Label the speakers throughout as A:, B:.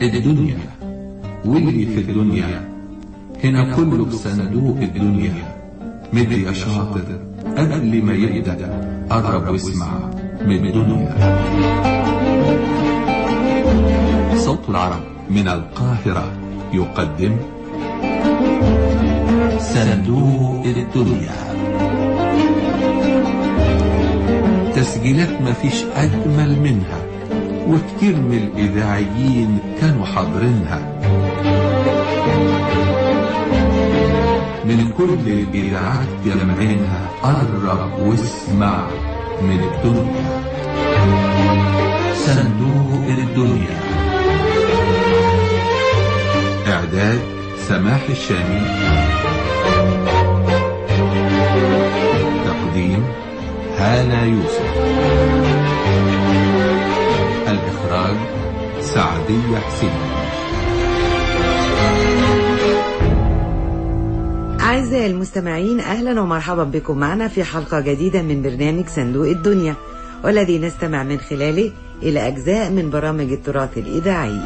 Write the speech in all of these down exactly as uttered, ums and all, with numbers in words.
A: الدنيا واللي في الدنيا هنا كله بصندوق الدنيا. مد يا شاطر قبل ما يبدأ، قرب واسمع من الدنيا. صوت العرب من القاهرة يقدم صندوق الدنيا. تسجيلات مفيش أجمل منها، وكتير من الإذاعيين كانوا حاضرينها. من كل الإذاعات جمعينها، قرب واسمع من الدنيا. صندوق الدنيا. إعداد سماح الشامي. تقديم هالة يوسف. الإخراج سعدية حسين.
B: أعزائي المستمعين، أهلا ومرحبا بكم معنا في حلقة جديدة من برنامج صندوق الدنيا، والذي نستمع من خلاله إلى أجزاء من برامج التراث الإذاعي.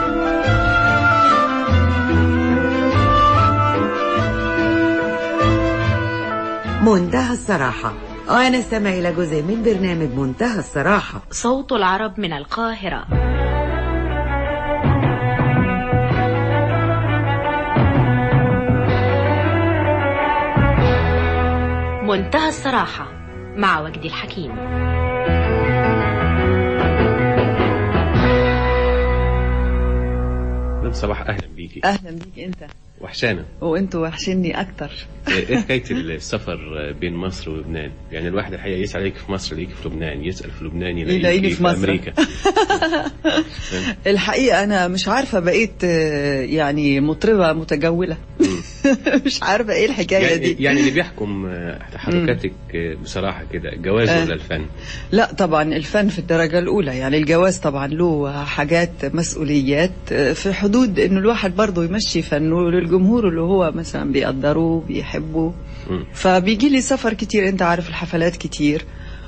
B: منتهى الصراحة، ونستمع إلى جزء من برنامج منتهى الصراحة.
C: صوت العرب من القاهرة. منتهى الصراحة مع وجدي الحكيم.
D: صباح اهلا بيكي.
E: اهلا بيك انت.
D: وحشانا.
E: وانتوا وحشني اكتر.
D: ايه حكايه السفر بين مصر ولبنان؟ يعني الواحد الحقيقه يسال عليك في مصر يلاقيك في لبنان، يسال في لبنان يلاقيك في, في امريكا.
E: الحقيقه انا مش عارفه، بقيت يعني مطربه متجوله. مش عارفه ايه الحكايه
D: يعني
E: دي.
D: يعني اللي بيحكم تحركاتك بصراحه كده الجواز
E: أه.
D: ولا الفن؟
E: لا طبعا الفن في الدرجه الاولى. يعني الجواز طبعا له حاجات مسؤوليات في حدود انه الواحد برضه يمشي فنه للجمهور اللي هو مثلا بيقدروه بيحبوه. فبيجي لي سفر كتير، انت عارف الحفلات كتير،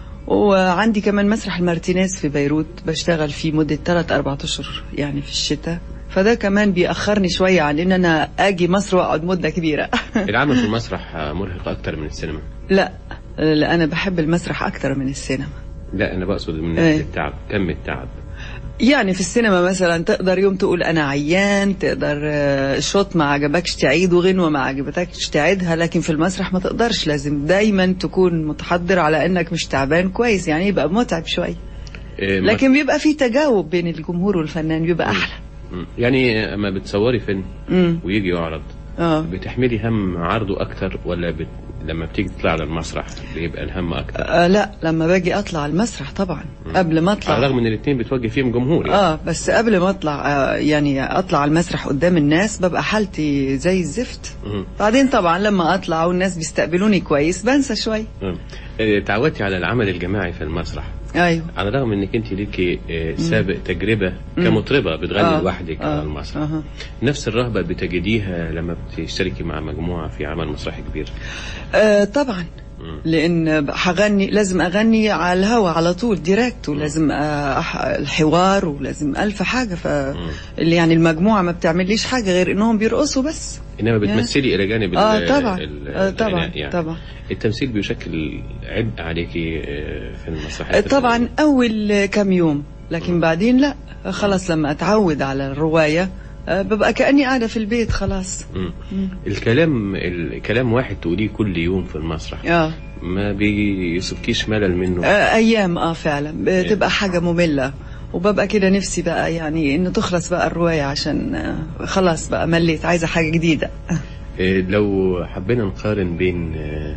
E: وعندي كمان مسرح المارتينيز في بيروت بشتغل فيه مدة ثلاثة أربعة أشهر يعني في الشتاء، فده كمان بيأخرني شوية عن ان انا اجي مصر واقعد مدة كبيرة.
D: العمل في المسرح مرهق اكتر من السينما؟
E: لا لا، انا بحب المسرح اكتر من السينما.
D: لا انا بقصد من ناحية التعب، كم التعب.
E: يعني في السينما مثلا تقدر يوم تقول انا عيان، تقدر شوط ما عجبكش تعيد وغنوة ما عجبتكش تعيدها، لكن في المسرح ما تقدرش، لازم دايما تكون متحضر على انك مش تعبان كويس، يعني يبقى متعب شوية. إيه لكن بيبقى في تجاوب بين الجمهور والفنان، بيبقى احلى.
D: يعني اما بتصوري فيلم ويجي يعرض
E: اه
D: بتحملي هم عرضه اكتر، ولا بت... لما بتيجي تطلع على المسرح بيبقى الهم اكتر؟
E: آه لا، لما باجي اطلع على المسرح طبعا. مم. قبل ما اطلع،
D: على الرغم ان الاثنين بتوجه فيهم جمهور يعني.
E: اه بس قبل ما اطلع آه يعني اطلع على المسرح قدام الناس ببقى حالتي زي الزفت.
D: مم.
E: بعدين طبعا لما اطلع والناس بيستقبلوني كويس بنسى شوي.
D: اه تعودتي على العمل الجماعي في المسرح.
E: ايوه،
D: على الرغم انك انت ليكي سابق تجربه كمطربه بتغني
E: آه.
D: لوحدك
E: آه.
D: على المسرح.
E: آه.
D: نفس الرهبه بتجديها لما بتشتركي مع مجموعه في عمل مسرحي كبير؟
E: آه طبعا. مم. لان هغني لازم اغني على الهوا على طول ديريكت، ولازم أح... الحوار، ولازم الف حاجه. ف اللي يعني المجموعه ما بتعمليش حاجه غير انهم بيرقصوا بس،
D: انما بتمثلي الى جانب
E: اه طبعا
D: ال
E: آه طبعا
D: يعني.
E: طبعا
D: التمثيل بيشكل عبء عليكي في المسرحيات؟
E: طبعا اول كم يوم، لكن م. بعدين لا خلاص، لما اتعود على الروايه ببقى كأني قاعدة في البيت خلاص.
D: مم. مم. الكلام الكلام واحد تقوليه كل يوم في المسرح
E: اه
D: ما بيصبكيش ملل منه؟
E: آه ايام اه فعلا بتبقى حاجة مملة، وببقى كده نفسي بقى يعني انه تخلص بقى الرواية، عشان آه خلاص بقى مليت، عايزة حاجة جديدة.
D: آه لو حبينا نقارن بين آه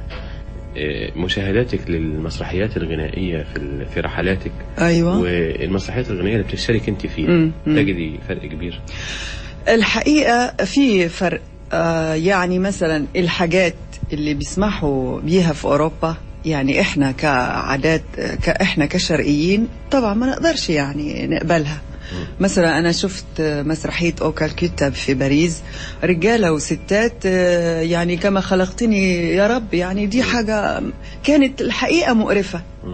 D: مشاهداتك للمسرحيات الغنائية في في رحلاتك،
E: أيوة،
D: والمسرحيات الغنائية اللي بتشترك انت فيها، تجدي فرق كبير؟
E: الحقيقة في فرق. آه يعني مثلا الحاجات اللي بيسمحوا بيها في أوروبا، يعني احنا كعادات احنا كشرقيين طبعا ما نقدرش يعني نقبلها. مثلا أنا شفت مسرحية أو كالكوتا في باريس، رجالة وستات يعني كما خلقتني يا رب، يعني دي حاجة كانت الحقيقة مقرفة.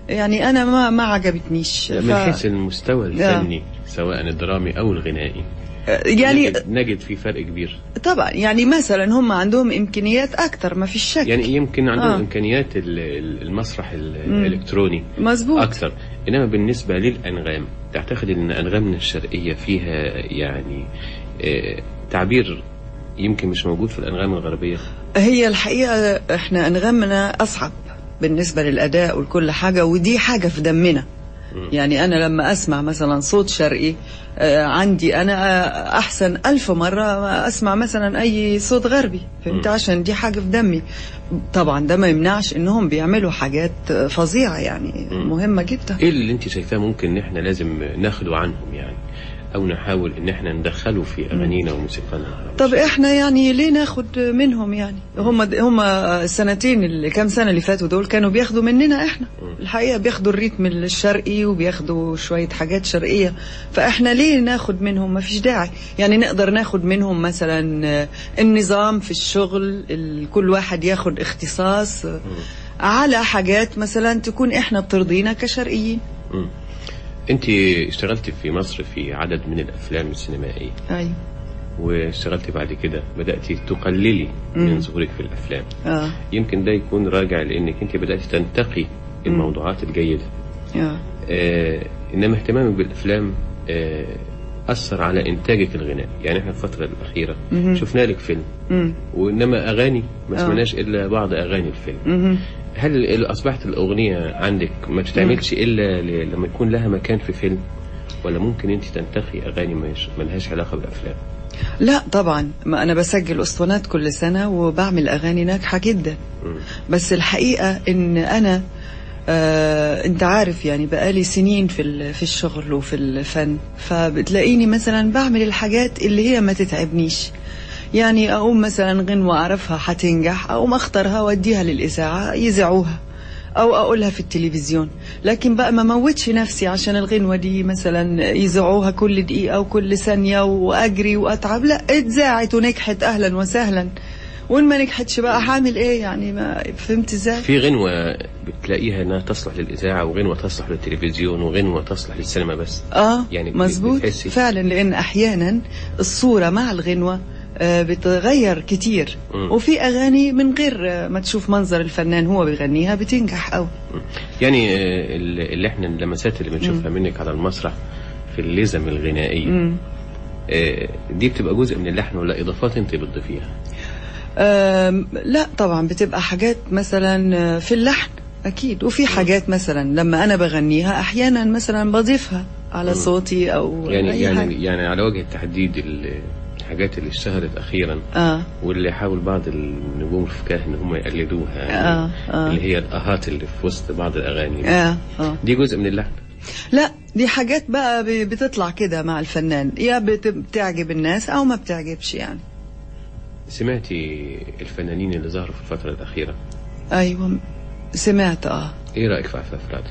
E: يعني أنا ما ما عجبتنيش.
D: من ف... حيث المستوى الفني سواء الدرامي أو الغنائي
E: يعني
D: نجد, نجد في فرق كبير
E: طبعا. يعني مثلا هم عندهم إمكانيات أكتر ما في شك،
D: يعني يمكن عندهم آه. إمكانيات المسرح الإلكتروني
E: مزبوط
D: أكثر، إنما بالنسبة للأنغام تعتقد أن أنغامنا الشرقية فيها يعني آه تعبير يمكن مش موجود في الأنغام الغربية؟
E: هي الحقيقة إحنا أنغامنا أصعب بالنسبة للأداء وكل حاجة، ودي حاجة في دمنا. يعني أنا لما أسمع مثلا صوت شرقي آه عندي أنا أحسن ألف مرة أسمع مثلا أي صوت غربي، فهمت؟ عشان دي حاجة في دمي. طبعا ده ما يمنعش إنهم بيعملوا حاجات فظيعة يعني مهمة جدا.
D: إيه اللي أنت شايفاه ممكن إن إحنا لازم ناخده عنهم يعني، أو نحاول إن إحنا ندخله في أغانينا وموسيقانا؟
E: طب إحنا يعني ليه ناخد منهم؟ يعني هم هم السنتين اللي كام سنة اللي فاتوا دول كانوا بياخدوا مننا إحنا. الحقيقة بياخدوا الريتم الشرقي وبياخدوا شوية حاجات شرقية، فإحنا ليه ناخد منهم؟ ما فيش داعي. يعني نقدر ناخد منهم مثلا النظام في الشغل، كل واحد ياخد اختصاص على حاجات مثلا تكون إحنا بترضينا كشرقيين.
D: انت اشتغلت في مصر في عدد من الافلام السينمائيه.
E: ايوه.
D: واشتغلت بعد كده بداتي تقللي من ظهورك في الافلام.
E: اه
D: يمكن ده يكون راجع لانك انت بداتي تنتقي الموضوعات الجيده.
E: اه,
D: آه انما اهتمامك بالافلام آه اثر على انتاجك الغنائي. يعني احنا في الفتره الاخيره
E: مم.
D: شفنا لك فيلم
E: مم.
D: وانما اغاني ما سمعناش الا بعض اغاني الفيلم.
E: مم.
D: هل أصبحت الأغنية عندك ما تتعملش إلا لما يكون لها مكان في فيلم، ولا ممكن أنت تنتقي أغاني ما لهاش علاقة بالأفلام؟
E: لا طبعا، ما أنا بسجل أسطوانات كل سنة وبعمل أغاني ناجحة جدا. م. بس الحقيقة إن أنا آه أنت عارف يعني بقالي سنين في في الشغل وفي الفن، فبتلاقيني مثلا بعمل الحاجات اللي هي ما تتعبنيش. يعني أقوم مثلا غنوة أعرفها حتنجح، أقوم أختارها وأديها للإذاعة يذاعوها، أو أقولها في التلفزيون. لكن بقى ما موتش نفسي عشان الغنوة دي مثلا يذاعوها كل دقيقة وكل ثانية وأجري وأتعب. لا، اتذاعت ونجحت أهلا وسهلا، وإن ما نجحتش بقى هعمل إيه يعني؟ ما فهمت إزاي؟
D: في غنوة بتلاقيها إنها تصلح للإذاعة، وغنوة تصلح للتلفزيون، وغنوة تصلح للسينما بس.
E: آه
D: يعني
E: مظبوط فعلا، لأن أحيانا الصورة مع الغنوة بتغير كتير. م. وفي أغاني من غير ما تشوف منظر الفنان هو بيغنيها بتنجح أوي.
D: يعني اللي احنا اللمسات اللي بنشوفها منك على المسرح في اللزم الغنائية م. دي بتبقى جزء من اللحن ولا إضافات انت بتضيفيها؟
E: لا طبعا، بتبقى حاجات مثلا في اللحن أكيد، وفي حاجات مثلا لما أنا بغنيها أحيانا مثلا بضيفها على م. صوتي أو
D: يعني
E: أي
D: يعني
E: حاجة.
D: يعني على وجه التحديد الحاجات اللي اشتهرت أخيرا
E: آه.
D: واللي حاول بعض النجوم الفكاهة ان هم يقلدوها يعني
E: آه. آه.
D: اللي هي الأهات اللي في وسط بعض الأغاني.
E: آه. آه.
D: دي جزء من اللحن؟
E: لا، دي حاجات بقى بتطلع كده مع الفنان، يا بتعجب الناس أو ما بتعجبش يعني.
D: سمعتي الفنانين اللي ظهروا في الفترة الأخيرة؟
E: أيوة سمعت. آه
D: إيه رأيك في عفاف راضي؟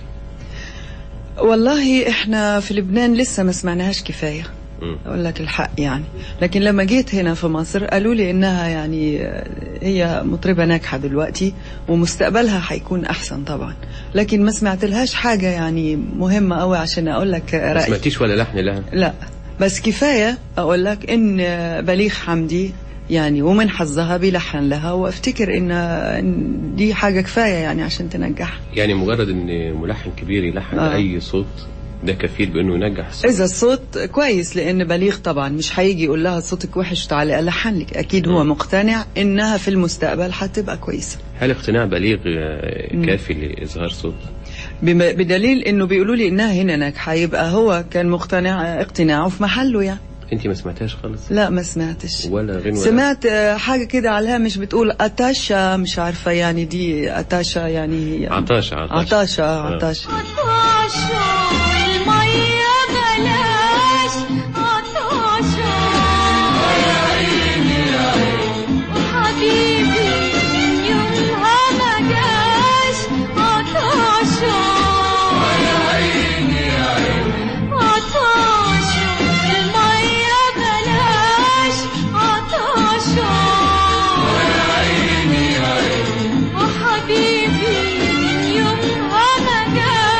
E: والله إحنا في لبنان لسه ما سمعناهاش كفاية، أقول لك الحق يعني. لكن لما جيت هنا في مصر قالوا لي إنها يعني هي مطربة ناجحة دلوقتي ومستقبلها هيكون أحسن طبعا، لكن ما سمعت لهاش حاجة يعني مهمة قوي عشان أقول لك رأيي.
D: ما سمعتيش ولا لحن لها؟
E: لا، بس كفاية أقول لك إن بليغ حمدي يعني ومن حظها بيلحن لها، وافتكر إن دي حاجة كفاية يعني عشان تنجح.
D: يعني مجرد إن ملحن كبير يلحن آه. أي صوت ده كفيل بأنه ينجح الصوت.
E: إذا الصوت كويس، لأن بليغ طبعا مش هيجي يقول لها صوتك وحش تعالي ألحن لك، أكيد هو م. مقتنع إنها في المستقبل هتبقى كويسة.
D: هل اقتناع بليغ كافي لإظهار صوت؟
E: بدليل إنه بيقولوا لي إنها هنا ناجحة، يبقى هو كان مقتنع اقتناعه في محله يعني.
D: انت ما سمعتهاش خالص؟
E: لا ما سمعتش
D: ولا غنوة؟
E: سمعت حاجة كده على الهامش بتقول أتاشا، مش عارفة يعني دي أتاشا يعني
D: عطاشة
E: عطاشة عطاشة, عطاشة.
F: حبيبي يومها ما جاش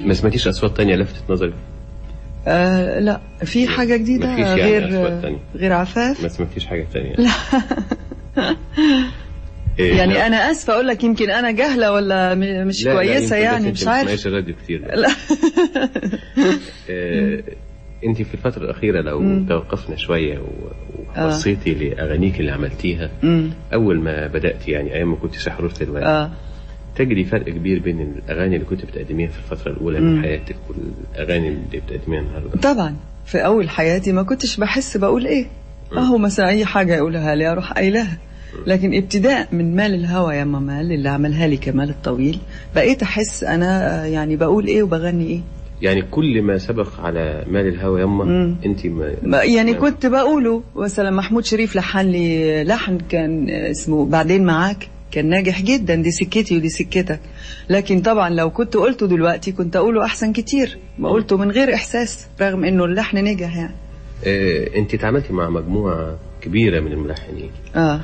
D: ما سمعتيش اصوات تانية لفتت نظرك؟
E: آه لا، في حاجه جديده
D: يعني
E: غير غير عفاف؟
D: ما سمعتيش حاجه تانية؟
E: لا.
D: إيه
E: يعني
D: لا.
E: انا اسفه اقول لك يمكن انا جهله ولا م- مش
D: لا
E: كويسه
D: لا
E: يعني مش عارف.
D: مش الراديو كتير.
E: لا.
D: آه انت في الفتره الاخيره لو
E: مم.
D: توقفنا شويه وبصيتي آه. لاغانيك اللي عملتيها
E: مم.
D: اول ما بدات، يعني ايام ما كنت سحروفه الوقت،
E: اه
D: تجري فرق كبير بين الاغاني اللي كنت بتقدميها في الفتره الاولى
E: مم.
D: من حياتك والاغاني اللي بتقدميها النهارده؟
E: طبعا في اول حياتي ما كنتش بحس بقول ايه، اهو مثلا اي حاجه يقولها لي اروح قايلها. لكن ابتداء من مال الهوى يا مال اللي عملها لي كمال الطويل بقيت احس انا يعني بقول ايه وبغني ايه.
D: يعني كل ما سبق على مال الهوى يما انت ما,
E: ما يعني ما كنت بقوله. مثلا محمود شريف لحن لي لحن كان اسمه بعدين معاك، كان ناجح جدا، دي سكتي ودي سكتك. لكن طبعا لو كنت قلته دلوقتي كنت اقوله احسن كتير، ما قلته من غير احساس رغم انه اللحن نجح يعني.
D: اه انت اتعاملتي مع مجموعه كبيره من الملحنين
E: اه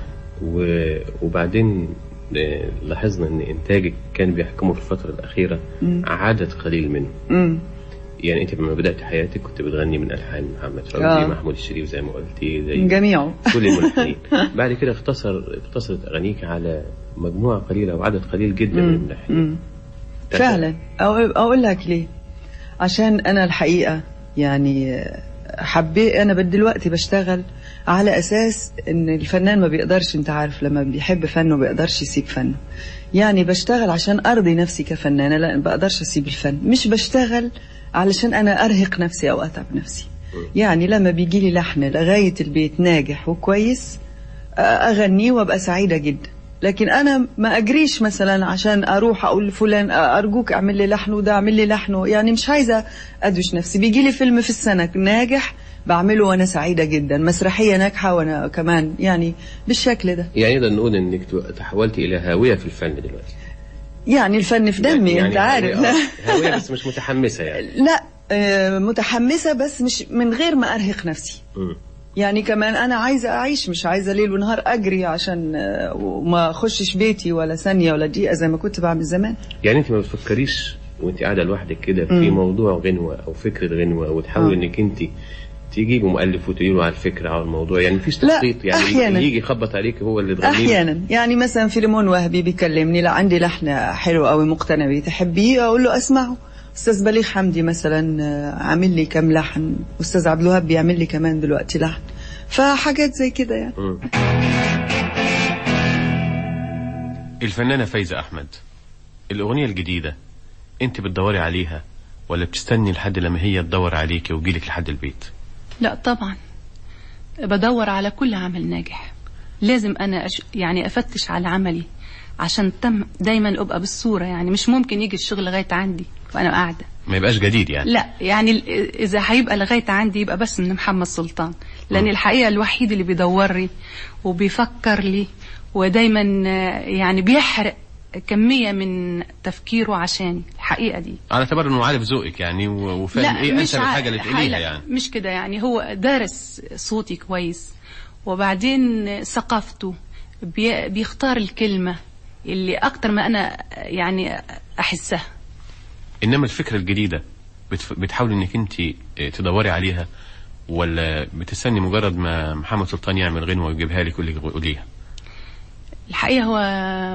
D: وبعدين لاحظنا ان انتاجك كان بيحكمه في الفتره الاخيره مم. عدد قليل منه.
E: مم.
D: يعني انت لما بدات حياتك كنت بتغني من الحان محمد فوزي، آه. محمود الشريف زي ما قلتي، زي
E: جميعه
D: كل الملحنين. بعد كده اختصر اختصرت اغانيك على مجموعه قليله وعدد قليل جدا مم. من الملحنين.
E: فعلا. اقول لك ليه؟ عشان انا الحقيقه يعني حبيت، انا دلوقتي بشتغل على اساس ان الفنان ما بيقدرش، انت عارف لما بيحب فنه ما بيقدرش يسيب فنه. يعني بشتغل عشان ارضي نفسي كفنانه، لا ما بقدرش اسيب الفن. مش بشتغل علشان انا ارهق نفسي او اتعب نفسي. يعني لما بيجي لي لحن لغايه البيت ناجح وكويس اغنيه وابقى سعيده جدا. لكن انا ما اجريش مثلا عشان اروح اقول لفلان ارجوك اعمل لي لحن وده اعمل لي لحن، يعني مش عايزه ادوش نفسي. بيجي لي فيلم في السنه ناجح بعمله وانا سعيده جدا، مسرحيه ناجحه وانا كمان يعني بالشكل ده.
D: يعني نقدر نقول انك تحولتي الى هاويه في الفن دلوقتي.
E: يعني الفن في دمي يعني انت عارف.
D: هاوية, هاوية بس مش متحمسه يعني.
E: لا آه متحمسه بس مش من غير ما ارهق نفسي. م. يعني كمان انا عايزه اعيش، مش عايزه ليل ونهار اجري عشان وما اخشش بيتي ولا ثانيه ولا دقيقه زي ما كنت بعمل زمان.
D: يعني انت ما بتفكريش وانت قاعده لوحدك كده في موضوع غنوه او فكره غنوه وتحاولي انك انت تجيبي مؤلف وتقولي له على الفكره على الموضوع؟ يعني مفيش تخطيط؟ يعني
E: أحياناً.
D: اللي يجي يخبط عليك هو اللي تغنيه؟
E: احيانا. يعني مثلا فيلمون وهبي بيكلمني، لا عندي لحن حلو قوي مقتنع بيه تحبيه، اقول له اسمعه. استاذ بليغ حمدي مثلا عامل لي كام لحن، استاذ عبد الوهاب بيعمل لي كمان دلوقتي لحن، فحاجات زي كده يعني. م.
D: الفنانه فايزه احمد، الاغنيه الجديده انت بتدوري عليها ولا بتستني لحد لما هي تدور عليكي وتجيلك لحد البيت؟
F: لا طبعا بدور على كل عمل ناجح. لازم انا أش... يعني افتش على عملي عشان تم دايما ابقى بالصوره. يعني مش ممكن يجي الشغل لغايه عندي وانا قاعده،
D: ما يبقاش جديد يعني.
F: لا يعني اذا هيبقى لغايه عندي يبقى بس من محمد سلطان، لان م. الحقيقه الوحيد اللي بيدور لي وبيفكر لي ودايما يعني بيحرق كمية من تفكيره عشاني. الحقيقة دي
D: على اعتبار انه عارف ذوقك يعني وفاهم ايه انسب الحاجة اللي تقوليها. يعني
F: مش كده، يعني هو دارس صوتي كويس، وبعدين ثقافته بي بيختار الكلمة اللي اكتر ما انا يعني احسها.
D: انما الفكرة الجديدة بتحاول انك انت تدوري عليها ولا بتستني مجرد ما محمد سلطان يعمل غنوة ويجيبها لك ويقوليها؟
F: الحقيقة هو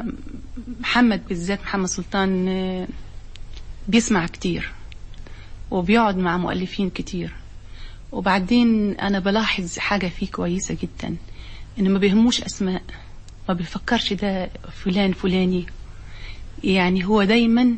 F: محمد بالذات، محمد سلطان بيسمع كتير وبيقعد مع مؤلفين كتير، وبعدين أنا بلاحظ حاجة فيه كويسة جدا، إنه ما بيهموش أسماء، ما بيفكرش ده فلان فلاني. يعني هو دايما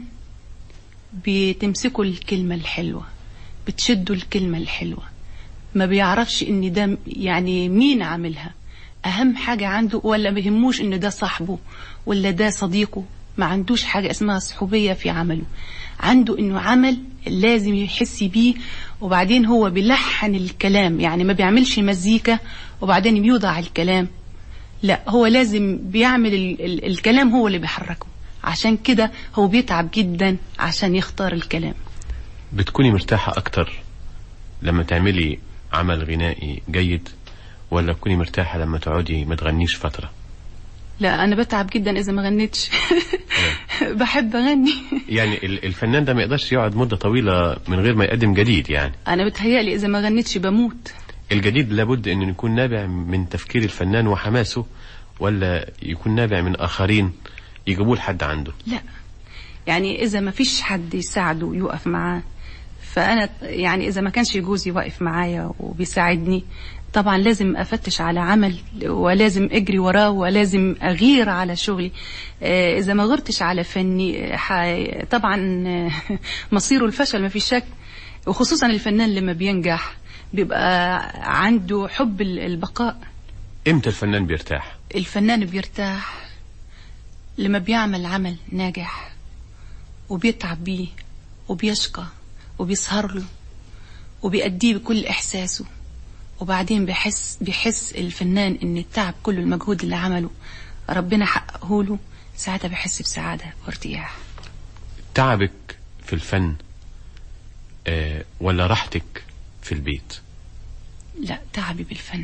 F: بتمسكوا الكلمة الحلوة، بتشدوا الكلمة الحلوة، ما بيعرفش إن ده يعني مين عاملها. أهم حاجة عنده، ولا بيهموش إن ده صاحبه ولا ده صديقه، ما عندوش حاجة اسمها صحوبية في عمله. عنده إنه عمل لازم يحس بيه، وبعدين هو بيلحن الكلام. يعني ما بيعملش مزيكا وبعدين بيوضع الكلام، لا هو لازم بيعمل ال ال الكلام هو اللي بيحركه. عشان كده هو بيتعب جدا عشان يختار الكلام.
D: بتكوني مرتاحة أكتر لما تعملي عمل غنائي جيد ولا تكوني مرتاحة لما تقعدي ما تغنيش فترة؟
F: لا أنا بتعب جدا إذا ما غنيتش. بحب اغني.
D: يعني ال- الفنان ده ما يقدرش يقعد مدة طويلة من غير ما يقدم جديد يعني.
F: انا بتهيألي اذا ما غنيتش بموت.
D: الجديد لابد ان يكون نابع من تفكير الفنان وحماسه، ولا يكون نابع من اخرين يجيبوه لحد عنده؟
F: لا، يعني اذا ما فيش حد يساعده ويقف معاه، فانا يعني اذا ما كانش جوزي واقف معايا وبيساعدني، طبعا لازم افتش على عمل ولازم اجري وراه ولازم اغير على شغلي. اذا ما غرتش على فني طبعا مصيره الفشل ما في شك. وخصوصا الفنان لما بينجح بيبقى عنده حب البقاء.
D: امتى الفنان بيرتاح؟
F: الفنان بيرتاح لما بيعمل عمل ناجح وبيتعب بيه وبيشقى وبيسهر له وبيأديه بكل إحساسه، وبعدين بيحس بيحس الفنان إن التعب كله المجهود اللي عمله ربنا حققه له، ساعتها بيحس بسعادة وارتياح.
D: تعبك في الفن آه ولا راحتك في البيت؟
F: لا، تعبي بالفن.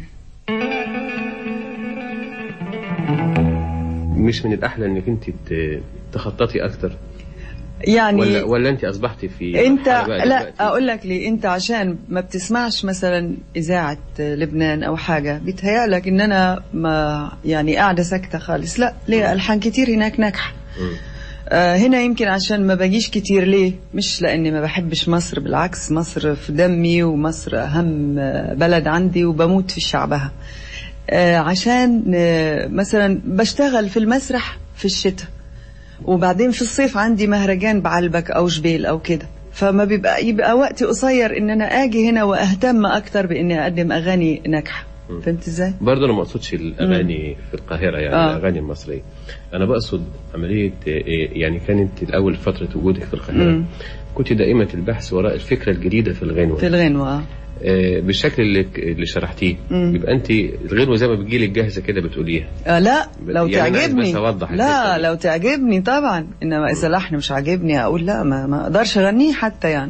D: مش من الأحلى إنك أنت تخططي أكتر
E: يعني
D: ولا ولا انت اصبحتي في
E: انت لا اقول لك ليه، انت عشان ما بتسمعش مثلا اذاعه لبنان او حاجه بيتهيألك ان انا ما يعني قاعده ساكته خالص. لا، ليه؟ الحان كتير هناك ناجحه. آه هنا يمكن عشان ما باجيش كتير. ليه؟ مش لاني ما بحبش مصر، بالعكس مصر في دمي، ومصر اهم بلد عندي وبموت في شعبها. آه عشان آه مثلا بشتغل في المسرح في الشتاء، وبعدين في الصيف عندي مهرجان بعلبك او جبيل او كده، فما بيبقى يبقى وقتي قصير ان انا اجي هنا واهتم اكتر باني اقدم اغاني ناجحه. فهمت ازاي؟
D: برضه انا ما اقصدش الاغاني مم. في القاهره يعني آه. الاغاني المصريه، انا بقصد عمليه يعني كانت الاول فتره وجودك في القاهره مم. كنت دائمه البحث وراء الفكره الجديده في الغنوه
E: في الغنوه
D: آه بالشكل اللي اللي شرحتيه. يبقى انت الغنوه زي ما بتجيلك جاهزه كده بتقوليها.
E: آه لا لو
D: يعني
E: تعجبني لا لو تعجبني طبعا، انما اذا لحن مش عاجبني اقول لا، ما, ما اقدرش اغنيه حتى يعني.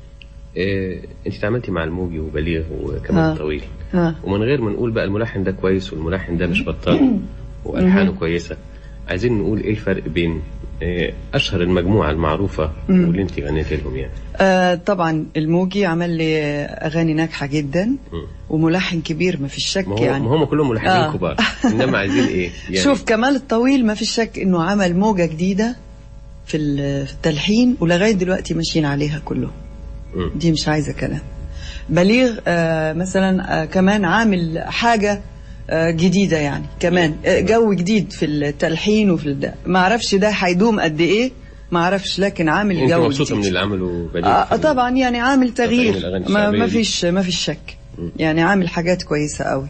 D: آه انت تعاملتي مع الموجي وبليغ وكمان آه. طويل آه. ومن غير ما نقول بقى الملحن ده كويس والملحن ده مش بطال والحانه كويسه، عايزين نقول ايه الفرق بين اشهر المجموعه المعروفه واللي انت غنيتي لهم يعني؟
E: آه طبعا الموجي عمل لي اغاني ناجحه جدا مم. وملحن كبير ما فيش شك.
D: ما
E: يعني
D: ما هم كلهم ملحنين آه. كبار، انما عايزين ايه
E: يعني؟ شوف كمال الطويل ما فيش شك انه عمل موجه جديده في التلحين ولغايه دلوقتي ماشيين عليها كلهم. مم. دي مش عايزه كلام. بليغ آه مثلا آه كمان عامل حاجه جديدة يعني، كمان جو جديد في التلحين وفي الد... ما اعرفش ده هيدوم قد ايه ما اعرفش، لكن عامل جو جديد. انت مبسوطة
D: من اللي عمله بليغ؟
E: آه طبعا يعني عامل تغيير، ما, ما فيش ما فيش شك. م. يعني عامل حاجات كويسة قوي.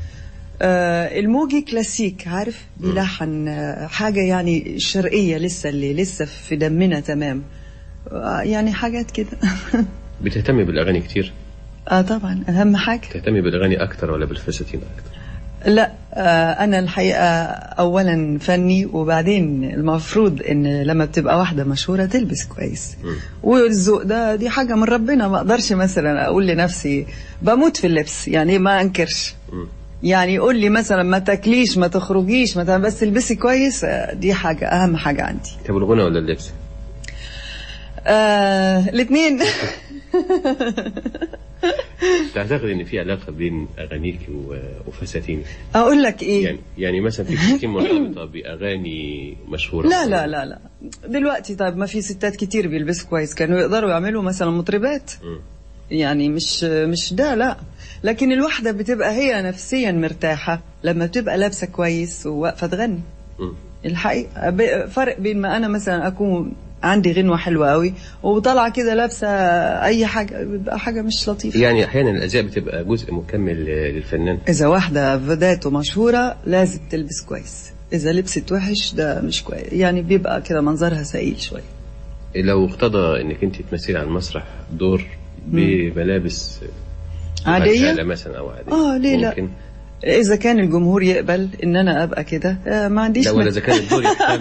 E: آه الموجي كلاسيك، عارف بيلحن حاجة يعني شرقية لسه اللي لسه في دمنا تمام. آه يعني حاجات كده.
D: بتهتمي بالاغاني كتير؟
E: اه طبعا اهم حاجة.
D: تهتمي بالاغاني اكتر ولا بالفساتين اكتر؟
E: لا أنا الحقيقة أولا فني، وبعدين المفروض إن لما بتبقى واحدة مشهورة تلبس كويس، والذوق ده دي حاجة من ربنا. ما أقدرش مثلا أقول لنفسي بموت في اللبس يعني، ما أنكرش يعني. يقول لي مثلا ما تاكليش ما تخرجيش ما بس تلبسي كويس، دي حاجة أهم حاجة عندي.
D: طب الغنى ولا اللبس؟
E: آه الاثنين.
D: تعتقد ان في علاقه بين اغانيك وفساتينك؟
E: اقول لك ايه
D: يعني يعني مثلا في فساتين مرتبطه باغاني مشهوره؟
E: لا لا لا لا دلوقتي طيب ما في ستات كتير بيلبسوا كويس، كانوا يقدروا يعملوا مثلا مطربات م. يعني مش مش ده لا، لكن الواحده بتبقى هي نفسيا مرتاحه لما بتبقى لابسه كويس وواقفه تغني. م. الحقيقه فرق بين ما انا مثلا اكون عندي غنوة حلوة قوي وطلع كده لابسة أي حاجة، بيبقى حاجة مش لطيفة.
D: يعني أحيانا الأزياء بتبقى جزء مكمل للفنان.
E: إذا واحدة فداته مشهورة لازم تلبس كويس، إذا لبست وحش ده مش كويس يعني، بيبقى كده منظرها سئيل شوية.
D: لو اقتضى إنك أنت تمثلي على المسرح دور بملابس
E: عادية
D: مثلا أو عادية،
E: آه ليه لا؟ إذا كان الجمهور يقبل إن أنا أبقى كده ما عنديش.
D: لا ولا إذا كان الدور يحتمل.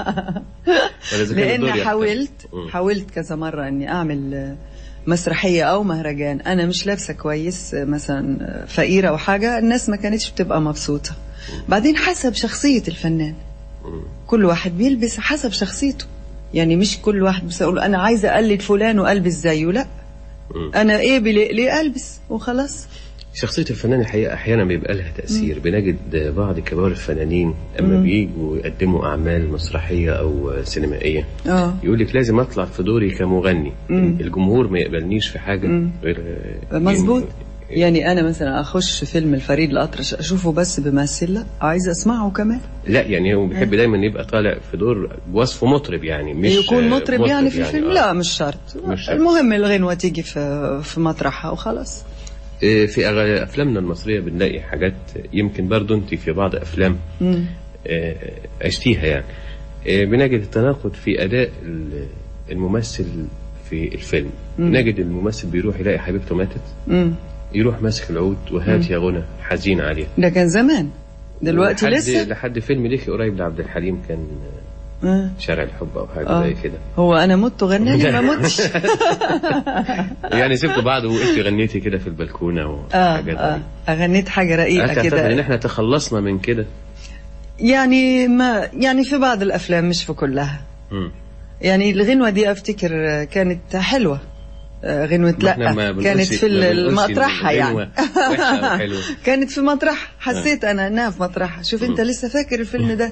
E: لأن حاولت حاولت كذا مرة إني أعمل مسرحية أو مهرجان أنا مش لابسة كويس مثلا فقيرة أو حاجة، الناس ما كانتش بتبقى مبسوطة. بعدين حسب شخصية الفنان كل واحد بيلبس حسب شخصيته، يعني مش كل واحد بس اقول انا عايزه اقلد فلان والبس زيه، لا انا ايه بلي ليه البس وخلاص.
D: شخصية الفنان الحقيقة أحيانا بيبقى لها تأثير. مم. بنجد بعض كبار الفنانين أما بييجوا يقدموا أعمال مسرحية أو سينمائية
E: اه
D: يقول لك لازم أطلع في دوري كمغني. مم. الجمهور ما يقبلنيش في حاجة. مم. غير
E: مظبوط. يعني, يعني أنا مثلا أخش فيلم الفريد الأطرش أشوفه بس بمثل، لا عايز أسمعه كمان.
D: لا يعني هو بيحب آه. دايما يبقى طالع في دور بوصفه مطرب، يعني مش
E: يكون مطرب, مطرب يعني في
D: يعني
E: فيلم.
D: آه.
E: لا مش شرط. مش شرط. المهم الغنوة تيجي في في مطرحها وخلاص.
D: في أفلامنا المصرية بنلاقي حاجات يمكن برضو انت في بعض أفلام عشتيها، يعني بنجد التناقض في أداء الممثل في الفيلم. بنجد الممثل بيروح يلاقي حبيبته ماتت، يروح ماسك العود وهات يا غنى حزين عليها.
E: ده كان زمان، دلوقتي
D: لحد
E: لسه
D: لحد فيلم ليكي قريب لعبد الحليم كان آه. شارع الحب او حاجه آه. زي كده.
E: هو انا مت وغناني ما متش
D: يعني سبتوا بعض وانت غنيتي كده في البلكونه وحاجات
E: اه, آه. غنيت حاجه رقيقه كده.
D: ان احنا تخلصنا من كده
E: يعني، ما يعني في بعض الافلام مش في كلها. م. يعني الغنوه دي افتكر كانت حلوه، غنوة لا كانت في المطرحها يعني كانت في مطرح، حسيت انا انها في مطرحها. شوف انت لسه فاكر الفيلم ده.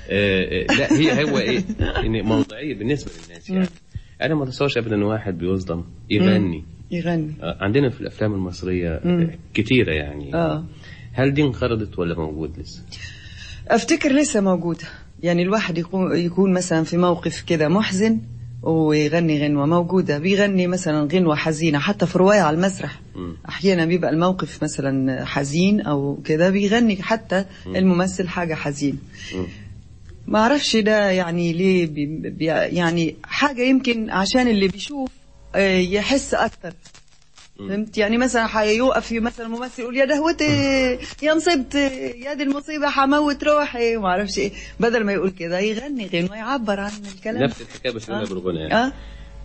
D: لا هي هو ايه ان موضوعيه بالنسبه للناس، يعني انا ما اتصورش ابدا ان واحد بيصدم يغني
E: يغني
D: عندنا في الافلام المصريه كتيره يعني.
E: آه.
D: هل دي انقرضت ولا موجود لسه؟
E: افتكر لسه موجوده، يعني الواحد يكون يكون مثلا في موقف كده محزن ويغني غنوة موجودة. بيغني مثلا غنوة حزينة حتى في رواية على المسرح. م. أحيانا بيبقى الموقف مثلا حزين أو كده بيغني حتى م. الممثل حاجة حزين. م. ما أعرفش ده يعني ليه بي بي يعني حاجة يمكن عشان اللي بيشوف يحس أكتر. فهمت؟ يعني مثلا حيوقف مثلا ممثل يقول يا دهوتي يا مصيبتي يا دي المصيبه حموت روحي وما اعرفش ايه، بدل ما يقول كده يغني غنوه يعبر عن الكلام.
D: نفس الحكايه بس آه. بالغنى يعني. آه.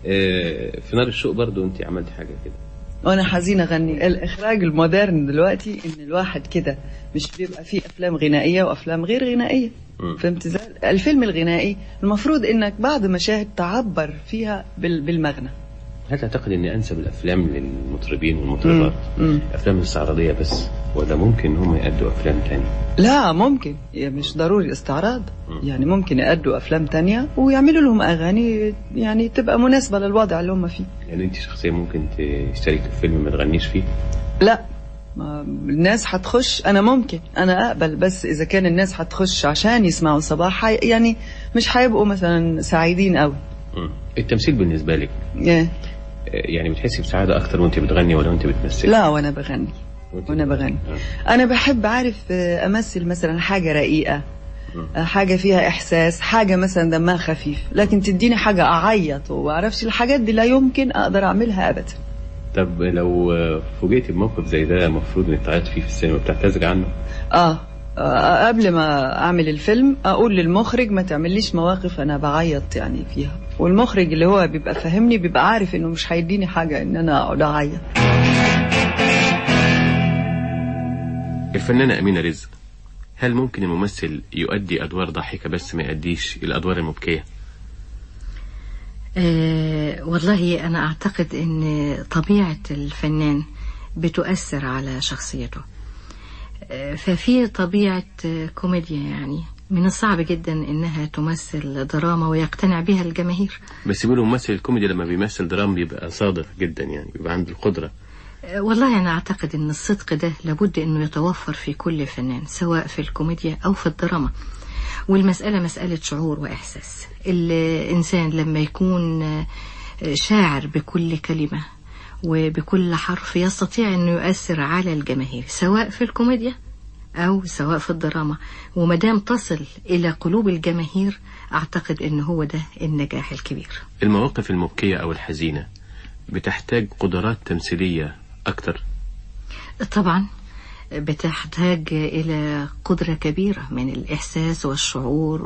D: آه في نار الشوق برضو انت عملتي حاجه كده
E: وانا حزينه اغني. الاخراج المودرن دلوقتي ان الواحد كده مش بيبقى فيه افلام غنائيه وافلام غير غنائيه. م. فهمت ازاي؟ الفيلم الغنائي المفروض انك بعد مشاهد تعبر فيها بالمغنى.
D: هل تعتقد ان انسب الافلام للمطربين والمطربات افلام الاستعراضيه بس، ولا ممكن هم يأدوا افلام تانية؟
E: لا ممكن، مش ضروري استعراض. م. يعني ممكن يأدوا افلام تانية ويعملوا لهم اغاني يعني تبقى مناسبه للوضع اللي هم فيه.
D: يعني انت شخصيا ممكن تشترك في فيلم ما تغنيش فيه؟
E: لا، ما الناس هتخش، انا ممكن انا اقبل، بس اذا كان الناس هتخش عشان يسمعوا صباح يعني مش هيبقوا مثلا سعيدين قوي.
D: م. التمثيل بالنسبه لك
E: yeah.
D: يعني بتحسي بسعادة أكتر وأنت بتغني ولا وأنت بتمثلي؟
E: لا وأنا بغني وأنا بغني آه. أنا بحب أعرف أمثل مثلا حاجة رقيقة، آه. حاجة فيها إحساس، حاجة مثلا دمها خفيف، لكن تديني حاجة أعيط وأعرفش الحاجات دي لا يمكن أقدر أعملها أبدا.
D: طب لو فوجئتي بموقف زي ده المفروض إنك تعيط فيه في السينما بتعتذري عنه؟
E: آه. آه قبل ما أعمل الفيلم أقول للمخرج ما تعمليش مواقف أنا بعيط يعني فيها، والمخرج اللي هو بيبقى فاهمني بيبقى عارف إنه مش هيديني حاجة إن أنا أقعد أعيط.
D: الفنانة أمينة رزق، هل ممكن الممثل يؤدي أدوار ضاحكة بس ما يؤديش الأدوار المبكية؟
G: أه والله أنا أعتقد إن طبيعة الفنان بتؤثر على شخصيته. ففي طبيعة كوميديا يعني من الصعب جدا انها تمثل دراما ويقتنع بها الجماهير.
D: بس بيقولوا ممثل الكوميديا لما بيمثل دراما بيبقى صادق جدا، يعني بيبقى عنده القدرة.
G: والله انا اعتقد ان الصدق ده لابد انه يتوفر في كل فنان سواء في الكوميديا او في الدراما، والمسألة مسألة شعور واحساس. الانسان لما يكون شاعر بكل كلمة وبكل حرف يستطيع أنه يؤثر على الجماهير سواء في الكوميديا أو سواء في الدراما، ومدام تصل إلى قلوب الجماهير أعتقد أنه هو ده النجاح الكبير.
D: المواقف المبكية أو الحزينة بتحتاج قدرات تمثيلية أكتر؟
G: طبعا بتحتاج إلى قدرة كبيرة من الإحساس والشعور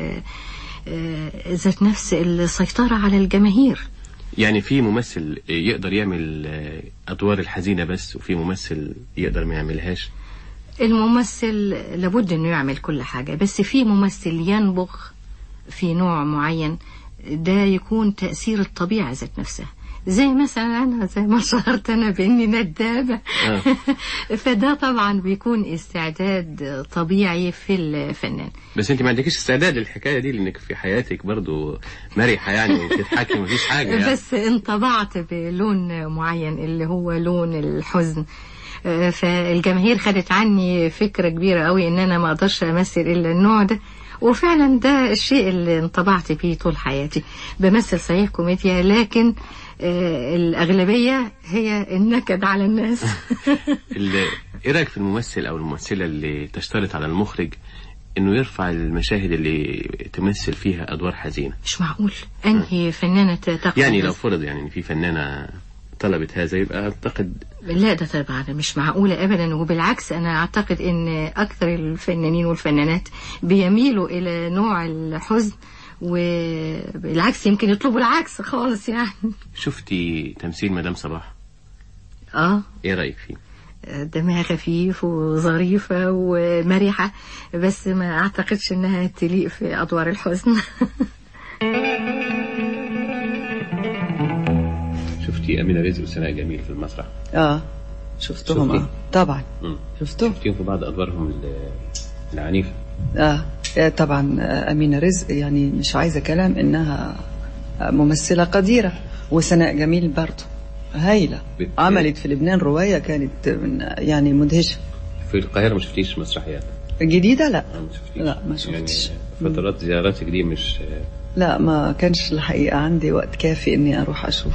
G: وذات نفس السيطرة على الجماهير.
D: يعني في ممثل يقدر يعمل أدوار الحزينة بس وفي ممثل يقدر ما يعملهاش؟
G: الممثل لابد انه يعمل كل حاجة، بس في ممثل ينبغ في نوع معين، ده يكون تأثير الطبيعة ذات نفسها، زي مثلا أنا زي ما شهرت أنا بإني ندابة. آه. فده طبعا بيكون استعداد طبيعي في الفنان.
D: بس أنت ما عندكيش استعداد للحكاية دي، لأنك في حياتك برضو مرحة يعني وبتضحكي مفيش حاجة يعني.
G: بس انطبعت بلون معين اللي هو لون الحزن، فالجماهير خدت عني فكرة كبيرة قوي إن أنا ما أقدرش أمثل إلا النوع ده، وفعلا ده الشيء اللي انطبعت فيه طول حياتي. بمثل صحيح كوميديا، لكن آه الأغلبية هي النكد على الناس.
D: ايه رأيك في الممثل أو الممثلة اللي تشترط على المخرج إنه يرفع المشاهد اللي تمثل فيها أدوار حزينة؟
G: مش معقول أنهي فنانة تقبل
D: يعني لو فرض يعني إن في فنانة طلبت هذا، يبقى أعتقد
G: لا، ده طبعا مش معقولة أبدا. وبالعكس أنا أعتقد أن أكثر الفنانين والفنانات بيميلوا إلى نوع الحزن، وبالعكس يمكن يطلبوا العكس خالص يعني.
D: شفتي تمثيل مدام صباح؟
G: آه.
D: إيه رأيك فيه؟
G: دمها خفيف وظريفة ومرحة، بس ما أعتقدش أنها تليق في أدوار الحزن.
D: شفتي أمينة رزق وسناء جميل في المسرح؟
E: آه شفتهم. آه طبعا شفتهم.
D: شفتيهم في بعض أدوارهم العنيفة؟
E: آه طبعا. أمينة رزق يعني مش عايزة كلام، إنها ممثلة قديرة، وسناء جميل برضو هايلة. عملت في لبنان رواية كانت من يعني مدهشة.
D: في القاهرة ما شفتيش مسرحيات
E: جديدة؟ لا
D: ما شفتيش.
E: لا ما شفتش.
D: يعني فترات زياراتك دي مش
E: لا ما كانش الحقيقة عندي وقت كافي إني أروح أشوف.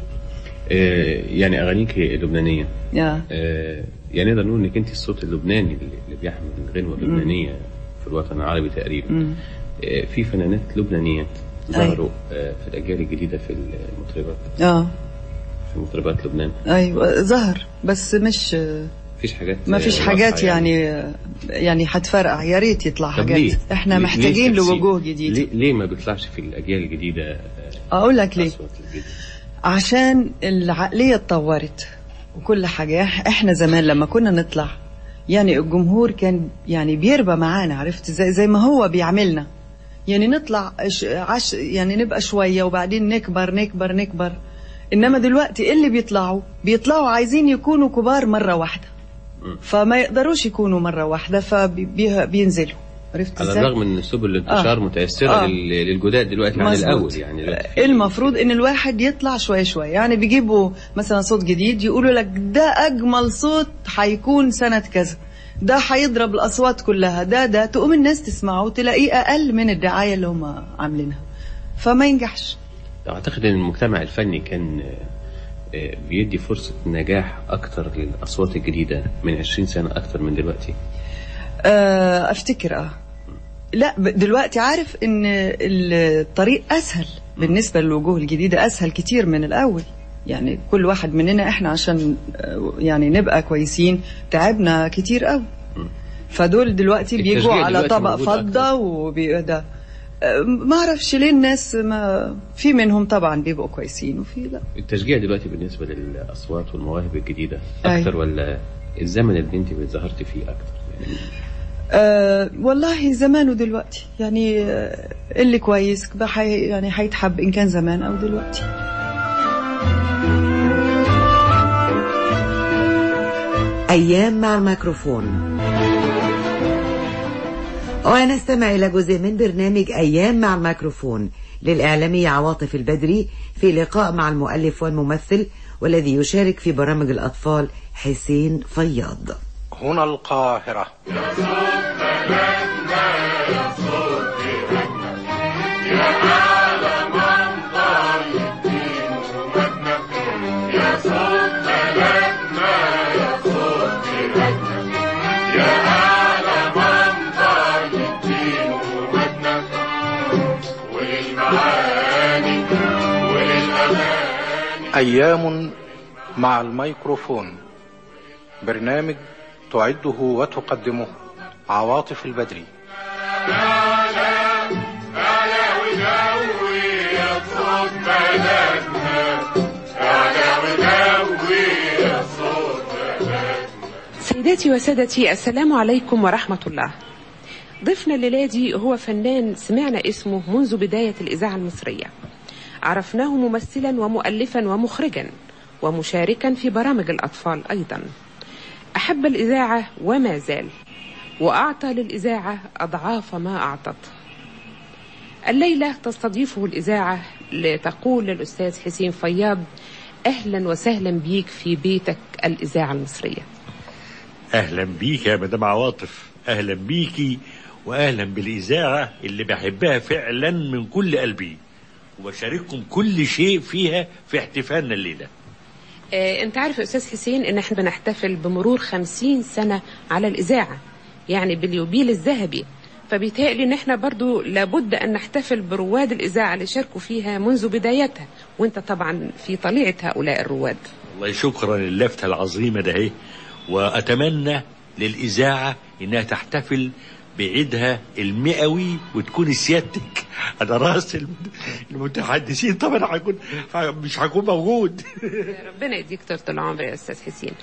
D: يعني أغانيك اللبنانية
E: yeah.
D: يعني نقدر نقول إنك أنت الصوت اللبناني اللي بيحمل الغنوة اللبنانية mm. في الوطن العربي تقريبا. mm. في فنانات لبنانيات ظهروا أي. في الأجيال الجديدة في المطربات.
E: اه
D: في مطربات لبنان.
E: أيوة ظهر، بس مش
D: فيش حاجات
E: ما فيش حاجات يعني يعني, يعني حتفرقع. يا ريت يطلع حاجات. ليه؟ احنا ليه؟ محتاجين لوجوه جديد.
D: ليه؟ ليه ما بيطلعش في الأجيال الجديدة؟
E: أقول لك ليه. عشان العقلية اتطورت وكل حاجة. احنا زمان لما كنا نطلع يعني الجمهور كان يعني بيربى معانا، عرفت زي, زي ما هو بيعملنا يعني. نطلع عش يعني نبقى شوية وبعدين نكبر نكبر نكبر. إنما دلوقتي اللي بيطلعوا بيطلعوا عايزين يكونوا كبار مرة واحدة، فما يقدروش يكونوا مرة واحدة فبينزلوا. عرفت
D: على الرغم من سبل الانتشار آه. متأثرة آه. للجداد دلوقتي عن الأول يعني.
E: المفروض إن الواحد يطلع شوية شوية يعني. بيجيبوا مثلا صوت جديد يقولوا لك ده أجمل صوت حيكون سنة كذا، ده حيضرب الأصوات كلها، ده ده تقوم الناس تسمعه وتلاقيه أقل من الدعاية اللي هم عاملينها، فما ينجحش.
D: أعتقد أن المجتمع الفني كان بيدي فرصة نجاح أكتر للأصوات الجديدة من عشرين سنة أكتر من دلوقتي.
E: أفتكر آه لا دلوقتي عارف إن الطريق أسهل بالنسبة للوجوه الجديدة، أسهل كتير من الأول يعني. كل واحد مننا إحنا عشان يعني نبقى كويسين تعبنا كتير قوي، فدول دلوقتي بيجوا على طبق فضة وبيدا. ما اعرفش ليه الناس ما في منهم طبعا بيبقوا كويسين وفي لا.
D: التشجيع دلوقتي بالنسبة للأصوات والمواهب الجديدة أكتر أي. ولا الزمن اللي انت ظهرت فيه أكتر يعني؟
E: أه والله زمان ودلوقتي يعني. اللي كويس بحي يعني هيتحب إن كان زمان أو دلوقتي.
B: أيام مع الميكروفون، ونستمع إلى جزء من برنامج أيام مع الميكروفون للإعلامية عواطف البدري في لقاء مع المؤلف والممثل والذي يشارك في برامج الأطفال حسين فياض.
H: هنا القاهرة. يا صوت بلدنا يا صوت بلدنا يا أعلى منطقة الدين ومدنا، يا صوت بلدنا يا صوت بلدنا يا أعلى منطقة الدين ومدنا، وللمعاني وللأغاني. أيام مع الميكروفون، برنامج تعده وتقدمه عواطف البدري.
I: في سيداتي وسادتي، السلام عليكم ورحمة الله. ضيفنا الليلة دي هو فنان سمعنا اسمه منذ بداية الإذاعة المصرية. عرفناه ممثلا ومؤلفا ومخرجا ومشاركا في برامج الأطفال أيضا. أحب الإذاعة وما زال، وأعطى للإذاعة أضعاف ما أعطت. الليلة تستضيفه الإذاعة لتقول للأستاذ حسين فياض أهلا وسهلا بيك في بيتك الإذاعة المصرية.
J: أهلا بيك يا مدام عواطف، أهلا بيكي وأهلا بالإذاعة اللي بحبها فعلا من كل قلبي، وبشارككم كل شيء فيها في احتفالنا الليلة.
I: آه، أنت عارف يا أستاذ حسين إن احنا بنحتفل بمرور خمسين سنة على الإذاعة، يعني باليوبيل الذهبي، فبيتهيألي إن احنا برضو لابد أن نحتفل برواد الإذاعة اللي شاركوا فيها منذ بدايتها، وأنت طبعا في طليعة هؤلاء الرواد.
J: الله شكرا للفتة العظيمة ده هي. وأتمنى للإذاعة إنها تحتفل بعيدها المئوي وتكون سيادتك على رأس المتحدثين. طبعا هكون مش هكون موجود.
I: ربنا يديك طول العمر يا أستاذ حسين.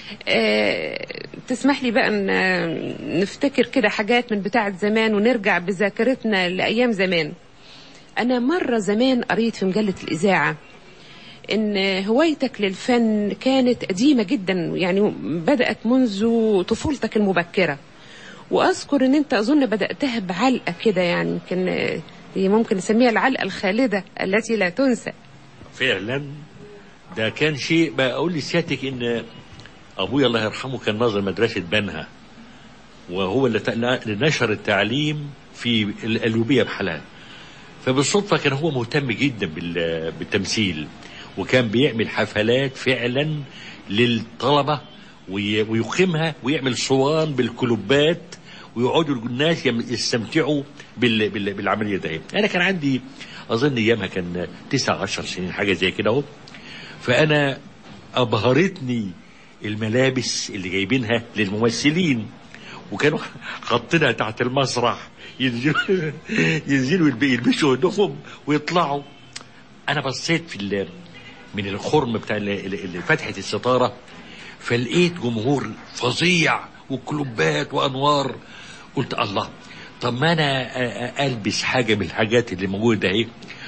I: أه تسمح لي بقى ان نفتكر كده حاجات من بتاعة زمان ونرجع بذاكرتنا لأيام زمان. أنا مرة زمان قريت في مجلة الإذاعة إن هوايتك للفن كانت قديمة جدا، يعني بدأت منذ طفولتك المبكرة، وأذكر إن أنت أظن بدأتها بعلقة كده، يعني يمكن هي ممكن نسميها العلقة الخالدة التي لا تنسى.
J: فعلا ده كان شيء. بقول لسيادتك إن أبويا الله يرحمه كان ناظر مدرسة بنها، وهو اللي نشر التعليم في القليوبية بحالها، فبالصدفة كان هو مهتم جدا بالتمثيل، وكان بيعمل حفلات فعلا للطلبة ويقيمها ويعمل صوان بالكلوبات ويقعدوا الناس يستمتعوا بالعملية ده. أنا كان عندي أظن أيامها كان تسعة عشر سنين حاجة زي كده اهو. فأنا أبهرتني الملابس اللي جايبينها للممثلين، وكانوا حاطينها تحت المسرح ينزلوا ينزلوا يلبسوا هدومهم ويطلعوا. أنا بصيت في من الخرم بتاع فتحة الستارة، فلقيت جمهور فظيع وكلوبات وأنوار. قلت الله، طب ما أنا ألبس حاجة من الحاجات اللي موجودة اهي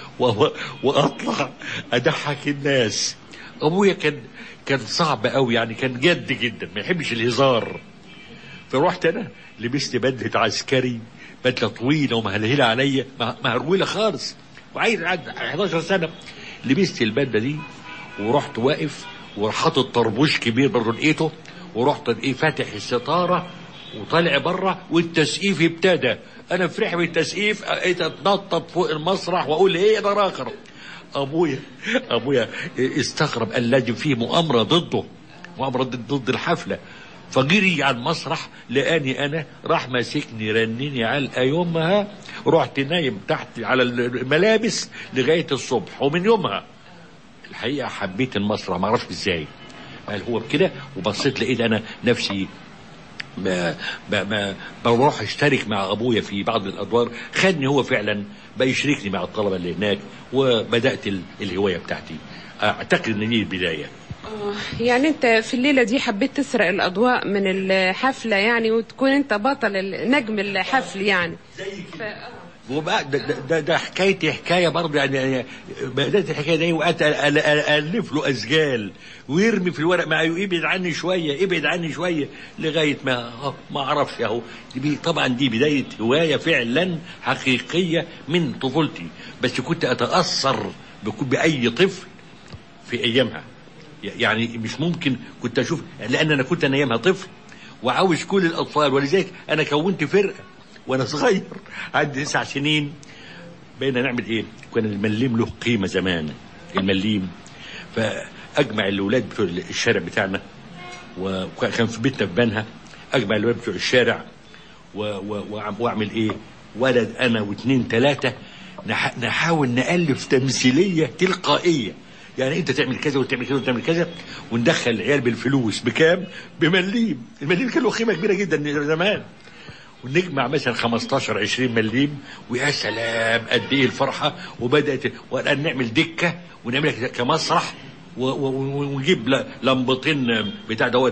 J: وأطلع أضحك الناس. أبويا كان كان صعب قوي، يعني كان جد جدا، ما يحبش الهزار. فروحت أنا لبست بدلة عسكري، بدلة طويلة ومهلهلة عليا، مهرولة خالص، وعيل عند حداشر سنة. لبست البدلة دي ورحت واقف وحاطط طربوش كبير برضه لقيته، ورحت ايه فاتح الستارة وطالع بره، والتسقيف ابتدى. انا فرح بالتسقيف، اتنطط فوق المسرح واقول ايه ده راخر. ابويا ابويا استغرب، قال لازم فيه مؤامرة ضده، مؤامرة ضد الحفلة. فجري على المسرح لقاني انا، راح ماسكني رنني علقه يومها، رحت نايم تحت على الملابس لغايه الصبح. ومن يومها الحقيقه حبيت المسرح، ما اعرفش ازاي. قال هو بكده، وبصيت لقيت انا نفسي ما ما بروح اشترك مع ابويا في بعض الادوار. خدني هو فعلا بقى يشركني مع الطلبه اللي هناك، وبدات الهوايه بتاعتي. اعتقد ان دي البدايه.
I: يعني انت في الليلة دي حبيت تسرق الاضواء من الحفلة، يعني وتكون انت بطل نجم الحفل يعني. ف...
J: وبقى ده, ده, ده حكايتي حكاية برضه، يعني بدأت الحكاية دي وقعدت ألف له أسجال ويرمي في الورق معي، ويبعد عني شوية ابعد عني شوية لغاية ما ما أعرفش أهو. طبعا دي بداية هواية فعلا حقيقية من طفولتي، بس كنت أتأثر بأي طفل في أيامها. يعني مش ممكن كنت اشوف، لان انا كنت انا ايامها طفل وعاوز كل الاطفال، ولذلك انا كونت فرقه وانا صغير عندي تسع سنين. بقينا نعمل ايه؟ كان المليم له قيمه زمان، المليم. فاجمع الاولاد بتوع الشارع بتاعنا، وكان في بيتنا في بنها، اجمع الاولاد بتوع الشارع واعمل ايه؟ ولد انا واثنين ثلاثه نحاول نالف تمثيليه تلقائيه. يعني انت تعمل كذا وتعمل كذا وتعمل كذا، وندخل العيال بالفلوس. بكام؟ بمليم. المليم كان له قيمه كبيره جدا زمان. ونجمع مثلا خمستاشر عشرين مليم، ويا سلام قد ايه الفرحه. وبدات والان نعمل دكه ونعملها كمسرح، ونجيب لمبتين بتاع دوت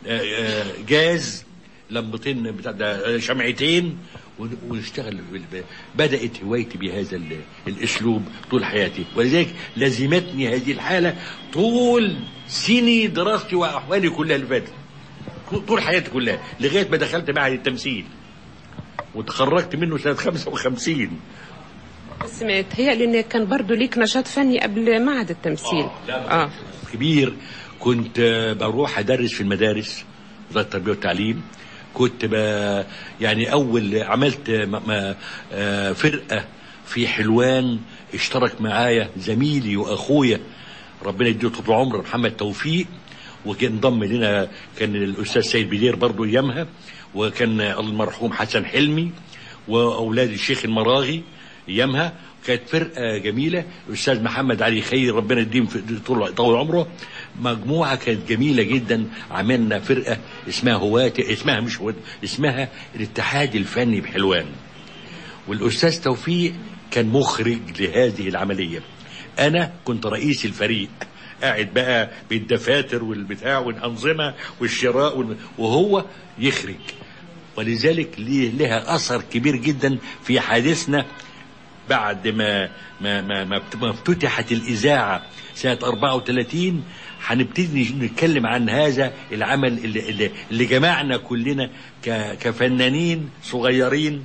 J: جاز لمبتين بتاع ده شمعتين ونشتغل. بدأت هوايتي بهذا الأسلوب طول حياتي، ولذلك لازمتني هذه الحالة طول سني دراستي وأحوالي كلها اللي فاتت، طول حياتي كلها لغاية ما دخلت معهد التمثيل وتخرجت منه سنة خمسة وخمسين.
I: بس ما يتهيألي إن كان برضو ليك نشاط فني قبل معهد التمثيل.
J: آه, آه. كبير. كنت بروح أدرس في المدارس وزارة التربية والتعليم. كنت ب... يعني أول عملت م... فرقة في حلوان، اشترك معايا زميلي وأخويا ربنا يديه طول عمره محمد توفيق، وكان ضم لنا كان الأستاذ سيد بدير برضو أيامها، وكان المرحوم حسن حلمي وأولاد الشيخ المراغي أيامها. كانت فرقة جميلة. الأستاذ محمد علي خير ربنا يديم طول طول عمره. مجموعة كانت جميلة جدا. عملنا فرقة اسمها هواتي، اسمها مش هواتي، اسمها الاتحاد الفني بحلوان، والأستاذ توفيق كان مخرج لهذه العملية. أنا كنت رئيس الفريق، قاعد بقى بالدفاتر والبتاع والأنظمة والشراء، وهو يخرج. ولذلك ليه لها أثر كبير جدا في حادثنا بعد ما ما ما ما افتتحت الإذاعة سنة أربعة وثلاثين. هنبتدي نتكلم عن هذا العمل اللي, اللي, اللي جمعنا كلنا كفنانين صغيرين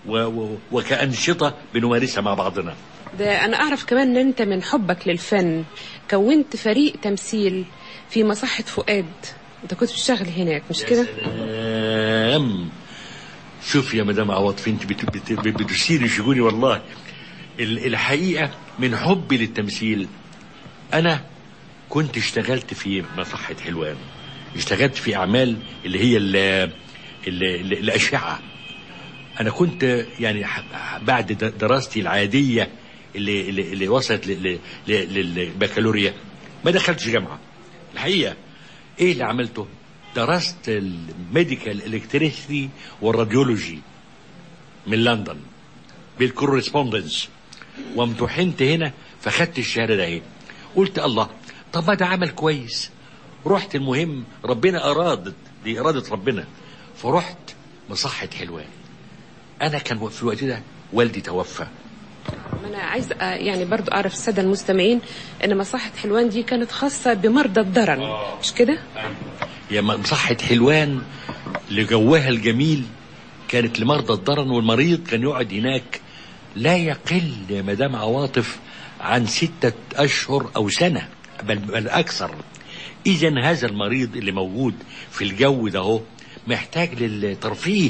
J: وكأنشطة بنمارسها مع بعضنا.
I: ده أنا أعرف كمان أن أنت من حبك للفن كونت فريق تمثيل في مصحة فؤاد. أنت كنت بتشتغل هناك مش كده؟
J: سلام. شوف يا مدام عواطف، انت بتثيري شجوني والله. الحقيقة من حبي للتمثيل أنا كنت اشتغلت في مصحة حلوان، اشتغلت في أعمال اللي هي ال ال ال الأشعة. أنا كنت يعني بعد دراستي العادية اللي, اللي, اللي وصلت للبكالوريا ما دخلتش جامعة. الحقيقة إيه اللي عملته؟ درست الميديكال الكتريسيتي والراديولوجي من لندن بالكورسبوندنس، وامتحنت هنا فخدت الشهاده ده. ايه قلت الله، طب ما ده عمل كويس. رحت المهم ربنا اراد، دي اراده ربنا، فرحت مصحة حلوان. انا كان في الوقت ده والدي توفى.
I: انا عايز يعني برضو اعرف الساده المستمعين ان مصحة حلوان دي كانت خاصه بمرضى الضرن آه. مش كده؟
J: يا مصحة حلوان لجوها الجميل كانت لمرضى الضرن، والمريض كان يقعد هناك لا يقل يا مدام عواطف عن ستة أشهر أو سنة بل, بل أكثر. إذن هذا المريض اللي موجود في الجو ده هو محتاج للترفيه.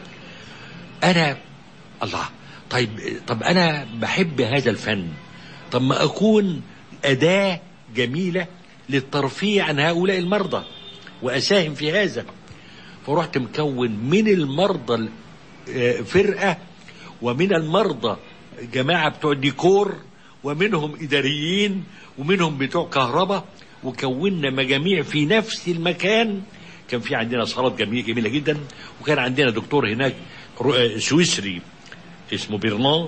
J: أنا الله طيب طب أنا بحب هذا الفن، طب ما أكون أداة جميلة للترفيه عن هؤلاء المرضى وأساهم في هذا. فرحت مكون من المرضى فرقة، ومن المرضى جماعة بتوع ديكور، ومنهم إداريين، ومنهم بتوع كهرباء، وكوننا مجاميع في نفس المكان. كان في عندنا صالات جميلة جميلة جدا، وكان عندنا دكتور هناك سويسري اسمه بيرنان،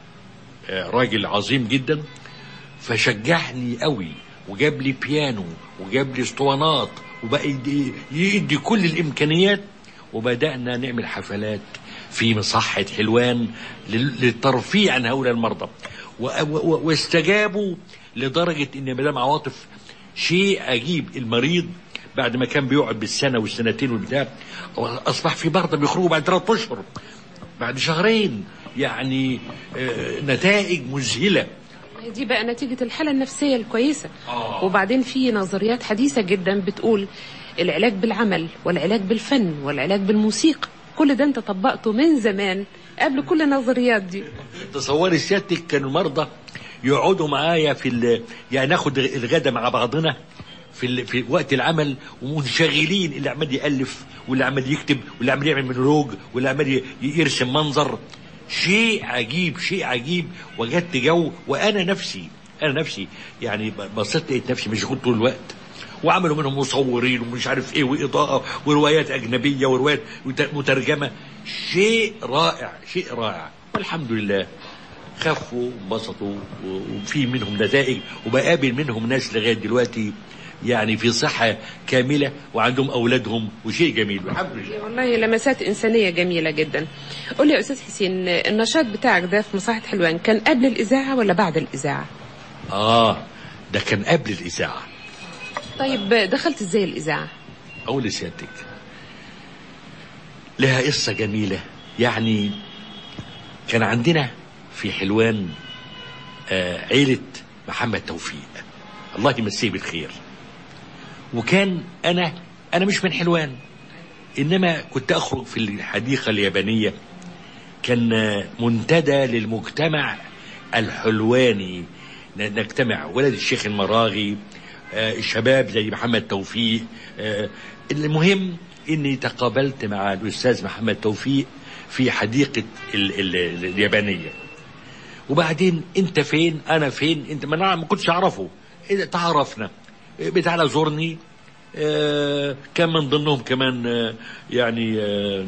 J: راجل عظيم جدا، فشجعني قوي وجاب لي بيانو وجاب لي اسطوانات وبقى يدي, يدي كل الإمكانيات، وبدأنا نعمل حفلات في مصحة حلوان للترفيه عن هؤلاء المرضى، واستجابوا لدرجة ان مدام عواطف شيء عجيب. المريض بعد ما كان بيقعد بالسنة والسنتين والبتاع اصبح في مرضى بيخرجوا بعد ثلاثة اشهر، بعد شهرين، يعني نتائج مذهلة.
I: دي بقى نتيجة الحالة النفسية الكويسة.
J: آه.
I: وبعدين في نظريات حديثة جدا بتقول العلاج بالعمل والعلاج بالفن والعلاج بالموسيقى، كل ده انت طبقته من زمان قبل كل النظريات دي.
J: تصوري سيادتك كان المرضى يقعدوا معايا في يعني ناخد الغدا مع بعضنا في في وقت العمل، ومنشغلين، اللي عمال يألف واللي عمال يكتب واللي عمال يعمل مونولوج واللي عمال يرسم منظر. شيء عجيب شيء عجيب. وجدت جو، وانا نفسي انا نفسي يعني بصيت لقيت نفسي مشغول طول الوقت، وعملوا منهم مصورين ومش عارف ايه واضاءه وروايات اجنبيه وروايات مترجمه. شيء رائع شيء رائع. والحمد لله خفوا وانبسطوا، وفي منهم نتائج، وبقابل منهم ناس لغايه دلوقتي يعني في صحة كاملة وعندهم أولادهم وشيء جميل والحمد لله.
I: والله لمسات إنسانية جميلة جدا. قول لي يا أستاذ حسين، النشاط بتاعك ده في مصلحة حلوان كان قبل الإذاعة ولا بعد الإذاعة؟
J: آه ده كان قبل الإذاعة.
I: طيب دخلت إزاي الإذاعة؟
J: أقول لسيادتك لها قصة جميلة. يعني كان عندنا في حلوان آه عيلة محمد توفيق الله يمسيه بالخير، وكان أنا أنا مش من حلوان، إنما كنت أخرج في الحديقة اليابانية، كان منتدى للمجتمع الحلواني، نجتمع ولد الشيخ المراغي، آه الشباب زي محمد توفيق. آه المهم إني تقابلت مع الأستاذ محمد توفيق في حديقة ال ال ال اليابانية، وبعدين انت فين انا فين، انت ما ما كنتش اعرفه، تعرفنا بتعالى زورني. آه كان من ضمنهم كمان آه يعني آه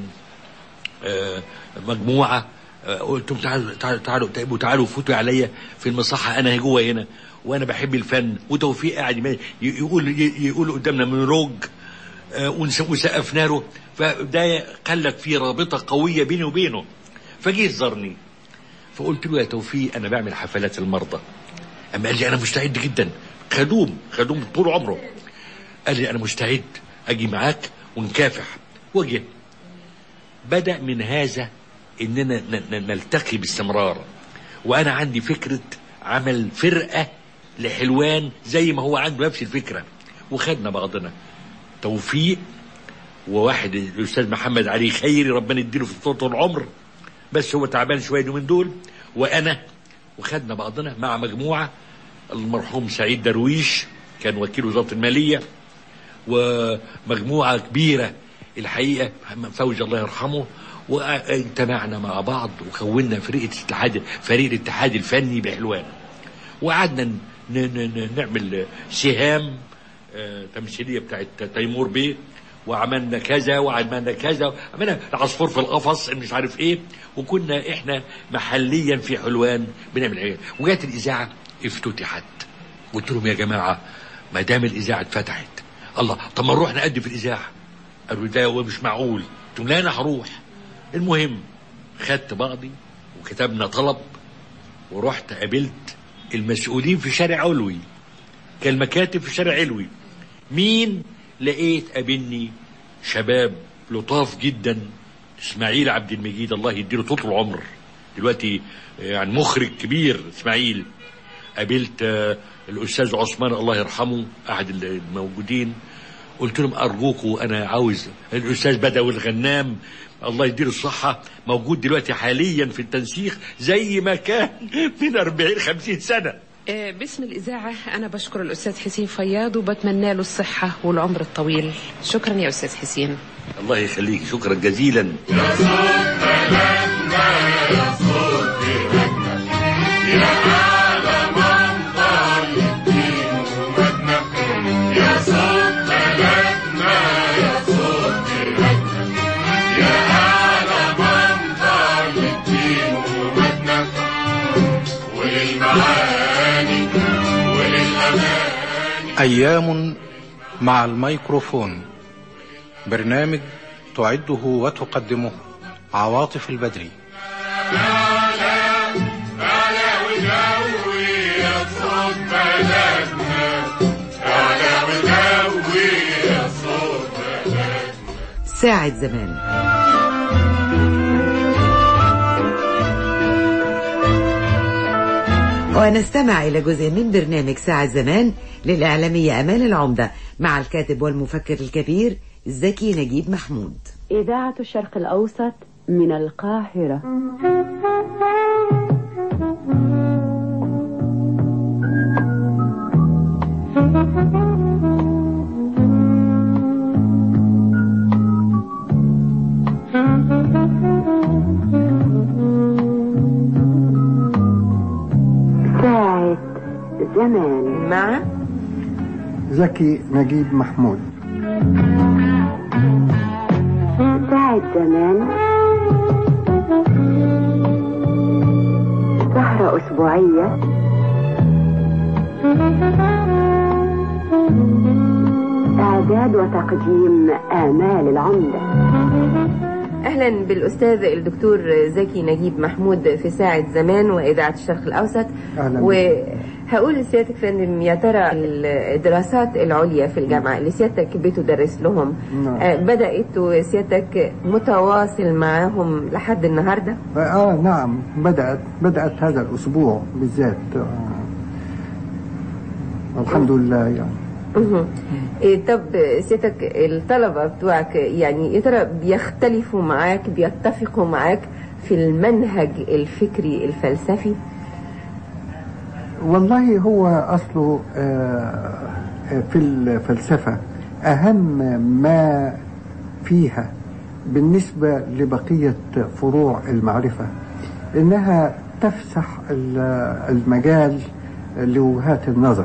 J: آه مجموعه. آه قلت لهم تعالوا تعالوا تعالوا تعالوا فوتوا عليا في المصحه، انا جوه هنا وانا بحب الفن. وتوفيق قاعد يقول يقول قدامنا مونولوج آه وسقفنا له، فده خلت في رابطه قويه بيني وبينه. فجيه زارني فقلت له يا توفيق انا بعمل حفلات المرضى. اما قال لي انا مستعد جدا، خدوم خدوم طول عمره. قال لي انا مستعد اجي معاك ونكافح. وجه بدأ من هذا اننا نلتقي باستمرار، وانا عندي فكرة عمل فرقة لحلوان زي ما هو عنده نفس الفكرة، وخدنا بعضنا توفيق وواحد الاستاذ محمد علي خيري ربنا يديله في طول العمر، بس هو تعبان شويه من دول، وانا، وخدنا بعضنا مع مجموعه. المرحوم سعيد درويش كان وكيل وزاره الماليه، ومجموعه كبيره الحقيقه، فوزي الله يرحمه، واجتمعنا مع بعض وكونا فريق الاتحاد فريق الاتحاد الفني بحلوان، وقعدنا نعمل سهام تمثيليه بتاعت تيمور بيه، وعملنا كذا وعملنا كذا، عملنا العصفور في القفص مش عارف ايه، وكنا احنا محليا في حلوان بنعمل ايه. وجات الاذاعه افتتحت، قلت لهم يا جماعه ما دام الاذاعه اتفتحت، الله طب ما نروح نقدم في الاذاعه. قالوا ده مش معقول. قلت لهم لا انا هروح. المهم خدت بعضي وكتبنا طلب، ورحت قابلت المسؤولين في شارع علوي، كان المكاتب في شارع علوي. مين لقيت؟ قابلني شباب لطاف جدا، اسماعيل عبد المجيد الله يديله طول العمر، دلوقتي يعني مخرج كبير اسماعيل. قابلت الاستاذ عثمان الله يرحمه احد الموجودين، قلت لهم ارجوكوا انا عاوز الاستاذ بدوي الغنام الله يديله الصحه موجود دلوقتي حاليا في التنسيق زي ما كان من أربعين خمسين سنه.
I: باسم الإذاعة أنا بشكر الأستاذ حسين فياض وبتمنى له الصحة والعمر الطويل. شكرا يا أستاذ حسين.
J: الله يخليك، شكرا جزيلا.
K: يا صوت بلدنا يا صوت بلدنا يا أعلى منطقة للدين ومدنا، يا صوت بلدنا يا صوت بلدنا يا أعلى منطقة للدين ومدنا، وللمعاني
H: أيام مع الميكروفون، برنامج تعده وتقدمه عواطف البدري.
B: ساعة زمان. ونستمع إلى جزء من برنامج ساعة زمان للإعلامية أمال العمدة مع الكاتب والمفكر الكبير زكي نجيب محمود.
L: إذاعة الشرق الأوسط من القاهرة. ساعة زمان مع
M: زكي نجيب محمود.
L: ساعة زمان سهرة أسبوعية إعداد وتقديم آمال العمدة.
N: أهلا بالأستاذ الدكتور زكي نجيب محمود في ساعة زمان وإذاعة الشرق الأوسط.
M: أهلا.
N: وهقول لسيادتك فندم، يا ترى الدراسات العليا في الجامعة اللي سيادتك بتدرس لهم
M: نعم.
N: آه بدأت سيادتك متواصل معاهم لحد النهاردة؟
M: آه نعم، بدأت بدأت هذا الأسبوع بالذات. آه. الحمد لله يعني.
N: إيه طب سيادتك الطلبة بتوعك يعني يا ترى بيختلفوا معاك، بيتفقوا معاك في المنهج الفكري الفلسفي؟
M: والله هو أصله في الفلسفة أهم ما فيها بالنسبة لبقية فروع المعرفة إنها تفسح المجال لوجهات النظر،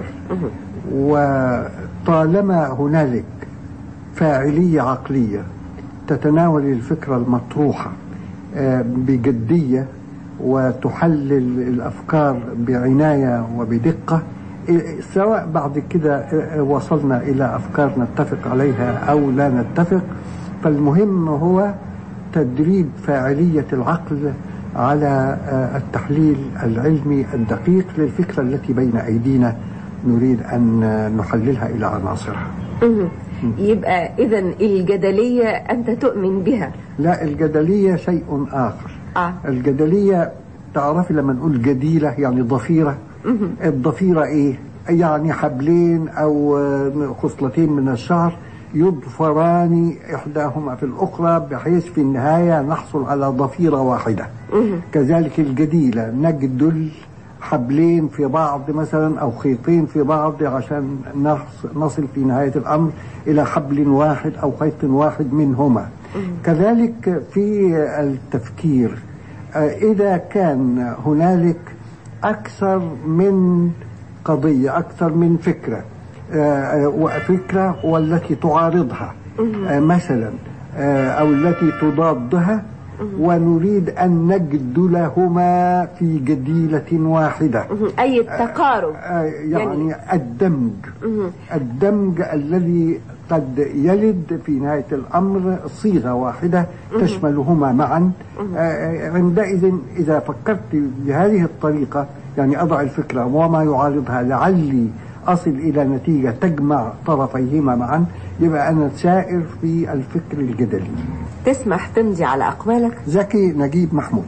M: وطالما هنالك فاعلية عقلية تتناول الفكرة المطروحة بجدية وتحلل الأفكار بعناية وبدقة، سواء بعد كده وصلنا إلى أفكار نتفق عليها أو لا نتفق، فالمهم هو تدريب فاعلية العقل على التحليل العلمي الدقيق للفكرة التي بين أيدينا نريد أن نحللها إلى عناصرها.
N: يبقى إذن الجدلية أنت تؤمن بها؟
M: لا، الجدلية شيء آخر.
N: آه.
M: الجدلية تعرفي لما نقول جديلة يعني ضفيرة. الضفيرة إيه؟ يعني حبلين أو خصلتين من الشعر يضفران إحداهما في الأخرى بحيث في النهاية نحصل على ضفيرة واحدة. كذلك الجديلة نجدل حبلين في بعض مثلا أو خيطين في بعض عشان نصل في نهاية الأمر إلى حبل واحد أو خيط واحد منهما. كذلك في التفكير إذا كان هنالك أكثر من قضية، أكثر من فكرة، وفكرة والتي تعارضها مثلا أو التي تضادها، ونريد أن نجدلهما في جديلة واحدة،
N: أي التقارب
M: يعني الدمج. الدمج الذي قد يلد في نهاية الأمر صيغة واحدة تشملهما معا. عندئذ إذا فكرت بهذه الطريقة يعني أضع الفكرة وما يعارضها لعلي أصل إلى نتيجة تجمع طرفيهما معا، يبقى أنا سائر في الفكر الجدلي.
N: تسمح تمضي على أقوالك؟
M: زكي نجيب محمود.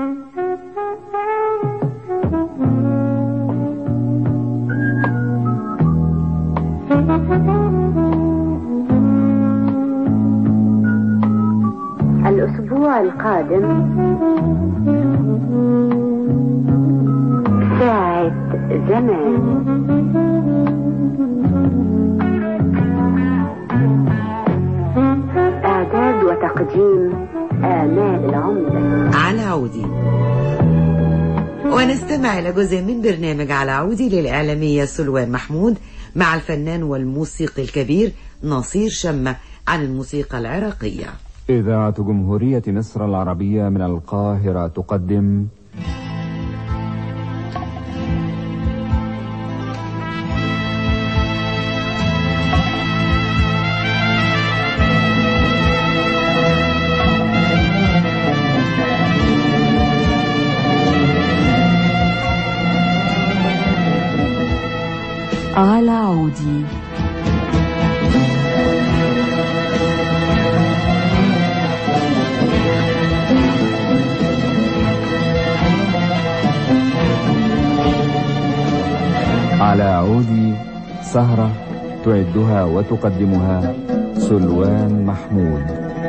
L: الأسبوع القادم ساعة زمان. إعداد وتقديم آمال العمدة.
B: على عودي. ونستمع إلى جزء من برنامج على عودي للإعلامية سلوان محمود مع الفنان والموسيقي الكبير نصير شمة عن الموسيقى العراقية.
O: إذاعة جمهورية مصر العربية من القاهرة تقدم
L: على عودي.
O: على عودي سهرة تعدها وتقدمها سلوان محمود.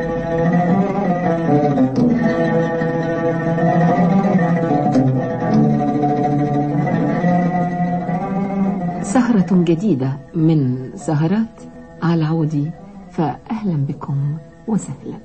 P: سهرة جديدة من سهرات على عودي، فأهلا بكم وسهلا.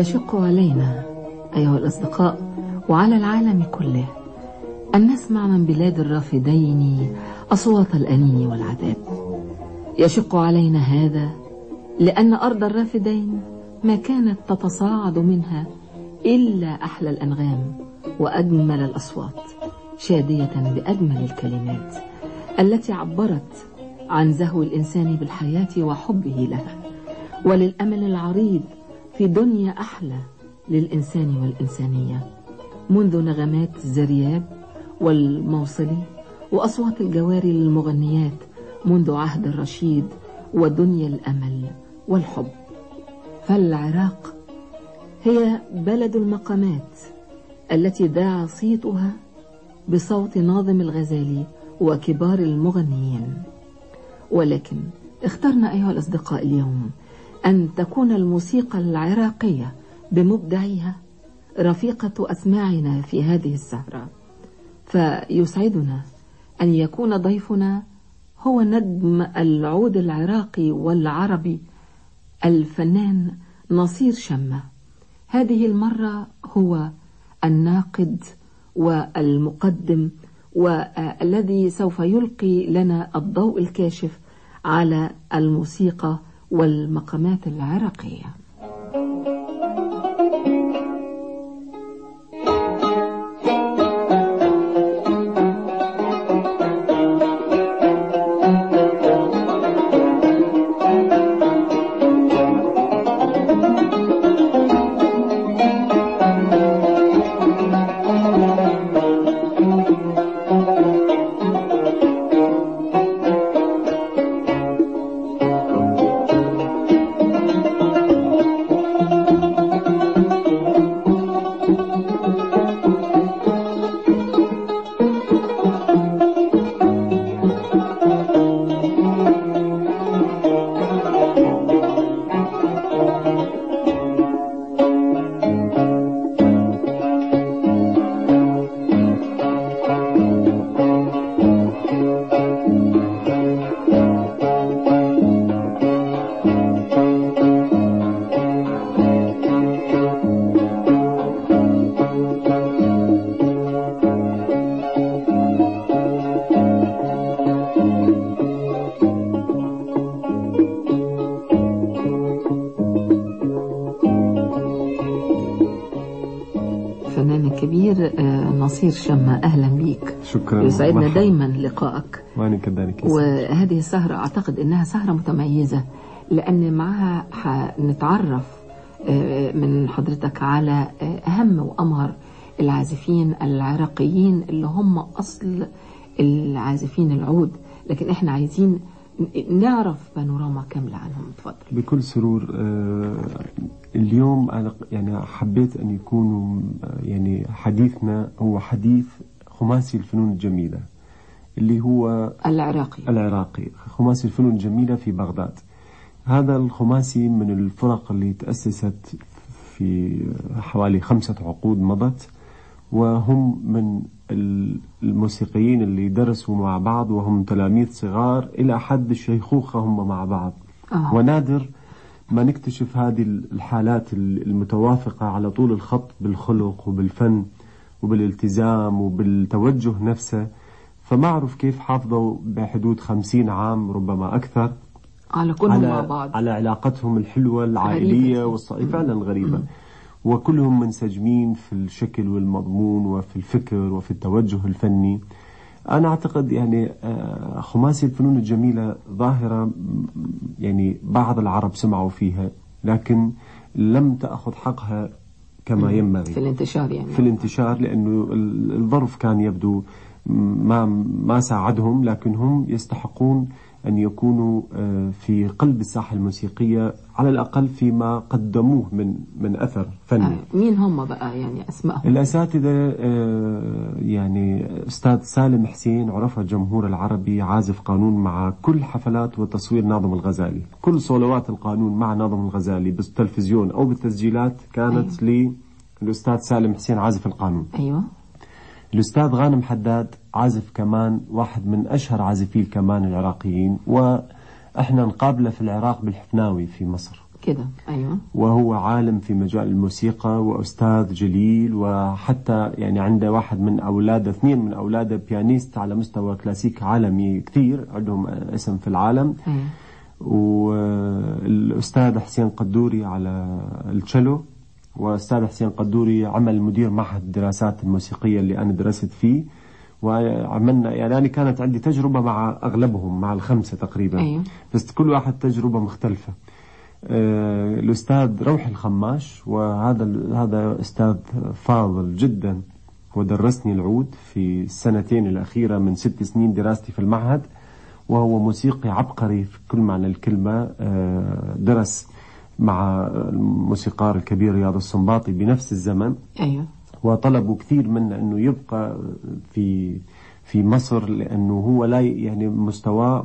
P: يشق علينا أيها الأصدقاء وعلى العالم كله أن نسمع من بلاد الرافدين أصوات الأنين والعذاب. يشق علينا هذا لأن أرض الرافدين ما كانت تتصاعد منها إلا أحلى الأنغام وأجمل الأصوات، شادية بأجمل الكلمات التي عبرت عن زهو الإنسان بالحياة وحبه لها، وللأمل العريض في دنيا أحلى للإنسان والإنسانية، منذ نغمات الزرياب والموصلي وأصوات الجواري للمغنيات منذ عهد الرشيد ودنيا الأمل والحب. فالعراق هي بلد المقامات التي ذاع صيتها بصوت ناظم الغزالي وكبار المغنيين. ولكن اخترنا أيها الأصدقاء اليوم أن تكون الموسيقى العراقية بمبدعيها رفيقة أسماعنا في هذه السهرة، فيسعدنا أن يكون ضيفنا هو نجم العود العراقي والعربي الفنان نصير شمة. هذه المرة هو الناقد والمقدم والذي سوف يلقي لنا الضوء الكاشف على الموسيقى والمقامات العراقية. نصير شمة، أهلا بيك.
Q: شكرا.
P: يسعدنا دايما لقائك.
Q: وأنا كذلك.
P: وهذه السهرة أعتقد أنها سهرة متميزة لأن معها نتعرف من حضرتك على أهم وأمهر العازفين العراقيين اللي هم أصل العازفين العود، لكن إحنا عايزين نعرف بانوراما كاملة عنهم. تفضل.
Q: بكل سرور. اليوم أنا يعني حبيت أن يكون يعني حديثنا هو حديث خماسي الفنون الجميلة اللي هو
P: العراقي
Q: العراقي خماسي الفنون الجميلة في بغداد. هذا الخماسي من الفرق اللي تأسست في حوالي خمسة عقود مضت، وهم من الموسيقيين اللي درسوا مع بعض وهم تلاميذ صغار إلى حد الشيخوخة هم مع بعض. آه. ونادر ما نكتشف هذه الحالات المتوافقة على طول الخط بالخلق وبالفن وبالالتزام وبالتوجه نفسه. فما أعرف كيف حافظوا بحدود خمسين عام ربما أكثر
P: على كلهم مع بعض،
Q: على علاقتهم الحلوة العائلية والص... فعلا غريبة. م. وكلهم منسجمين في الشكل والمضمون وفي الفكر وفي التوجه الفني. أنا أعتقد يعني خماسي الفنون الجميلة ظاهرة يعني بعض العرب سمعوا فيها لكن لم تأخذ حقها كما ينبغي
P: في الانتشار يعني
Q: في الانتشار لأنه الظرف كان يبدو ما ما ساعدهم، لكن هم يستحقون أن يكونوا في قلب الساحة الموسيقية على الأقل فيما قدموه من من أثر فني.
P: آه. مين هم بقى يعني أسمائهم؟
Q: الأساتذة يعني أستاذ سالم حسين عرفه الجمهور العربي عازف قانون مع كل حفلات وتصوير ناظم الغزالي، كل صولوات القانون مع ناظم الغزالي بالتلفزيون أو بالتسجيلات كانت أيوة. للأستاذ سالم حسين عازف القانون.
P: أيوة.
Q: الأستاذ غانم حداد عازف كمان، واحد من أشهر عازفي الكمان العراقيين، وإحنا نقابله في العراق بالحفناوي في مصر.
P: كده. أيوة.
Q: وهو عالم في مجال الموسيقى وأستاذ جليل، وحتى يعني عنده واحد من أولاده، اثنين من أولاده بيانيست على مستوى كلاسيك عالمي كثير، عندهم اسم في العالم.
P: أيوة.
Q: والأستاذ حسين قدوري على التشيلو، وأستاذ حسين قدوري عمل مدير معهد الدراسات الموسيقية اللي أنا درست فيه، وعملنا يعني أنا كانت عندي تجربة مع أغلبهم، مع الخمسة تقريبا.
P: أيوة.
Q: بس كل واحد تجربة مختلفة. آه الأستاذ روحي الخماش، وهذا هذا أستاذ فاضل جدا، ودرسني العود في السنتين الأخيرة من ست سنين دراستي في المعهد، وهو موسيقي عبقري في كل معنى الكلمة. آه درس مع الموسيقار الكبير رياض السنباطي بنفس الزمن.
P: أيوة.
Q: وطلبوا كثير منه انه يبقى في في مصر، لانه هو لا يعني مستواه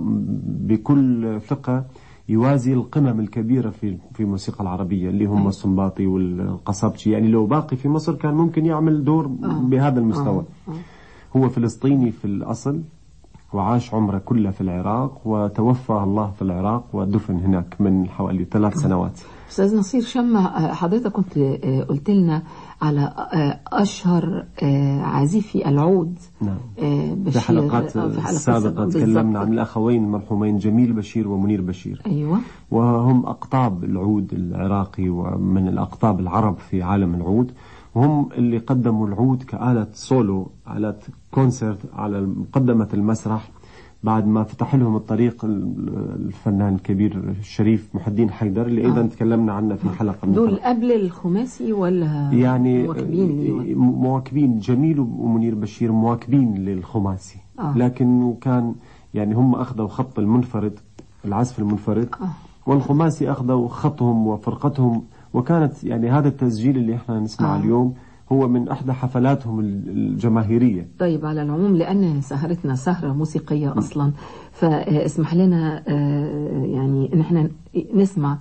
Q: بكل ثقة يوازي القمم الكبيرة في في الموسيقى العربية اللي هم السنباطي والقصبجي. يعني لو باقي في مصر كان ممكن يعمل دور بهذا المستوى. هو فلسطيني في الأصل، وعاش عمره كله في العراق، وتوفى الله في العراق ودفن هناك من حوالي ثلاث سنوات.
P: أستاذ نصير شمة، حضرتك كنت قلت لنا على أشهر عازفي العود.
Q: نعم.
P: بشير
Q: في حلقات سابقة تكلمنا عن الأخوين المرحومين جميل بشير ومنير بشير.
P: أيوة.
Q: وهم أقطاب العود العراقي ومن الأقطاب العرب في عالم العود، وهم اللي قدموا العود كآلة سولو، آلة كونسرت على مقدمة المسرح، بعد ما فتح لهم الطريق الفنان الكبير الشريف محي الدين حيدر اللي أيضا آه. تكلمنا عنه في حلقة من
P: دول قبل الخماسي ولا
Q: يعني
P: مواكبين؟
Q: مواكبين. جميل ومنير بشير مواكبين للخماسي. آه. لكن كان يعني هم أخذوا خط المنفرد، العزف المنفرد. آه. والخماسي أخذوا خطهم وفرقتهم، وكانت يعني هذا التسجيل اللي احنا نسمعه آه. اليوم هو من أحدى حفلاتهم الجماهيرية.
P: طيب، على العموم لأن سهرتنا سهرة موسيقية أصلا، فاسمح لنا يعني إن احنا نسمع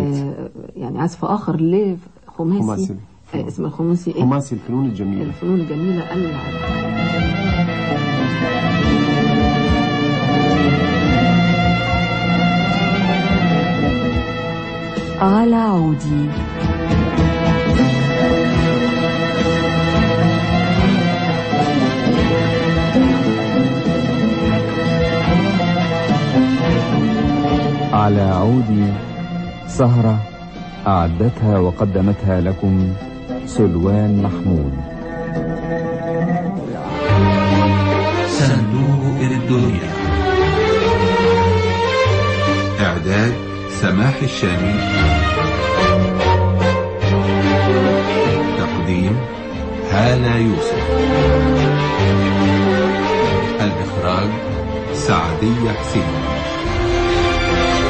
P: يعني عزف آخر لخماسي.
Q: خماسي.
P: اسم الخماسي إيه؟
Q: خماسي الفنون الجميلة.
P: الفنون الجميلة العربية.
L: على عودي.
O: على عودي، سهرة أعدتها وقدمتها لكم سلوان محمود.
A: صندوق الدنيا. إعداد سماح الشامي. تقديم هالة يوسف. الإخراج سعدية حسين.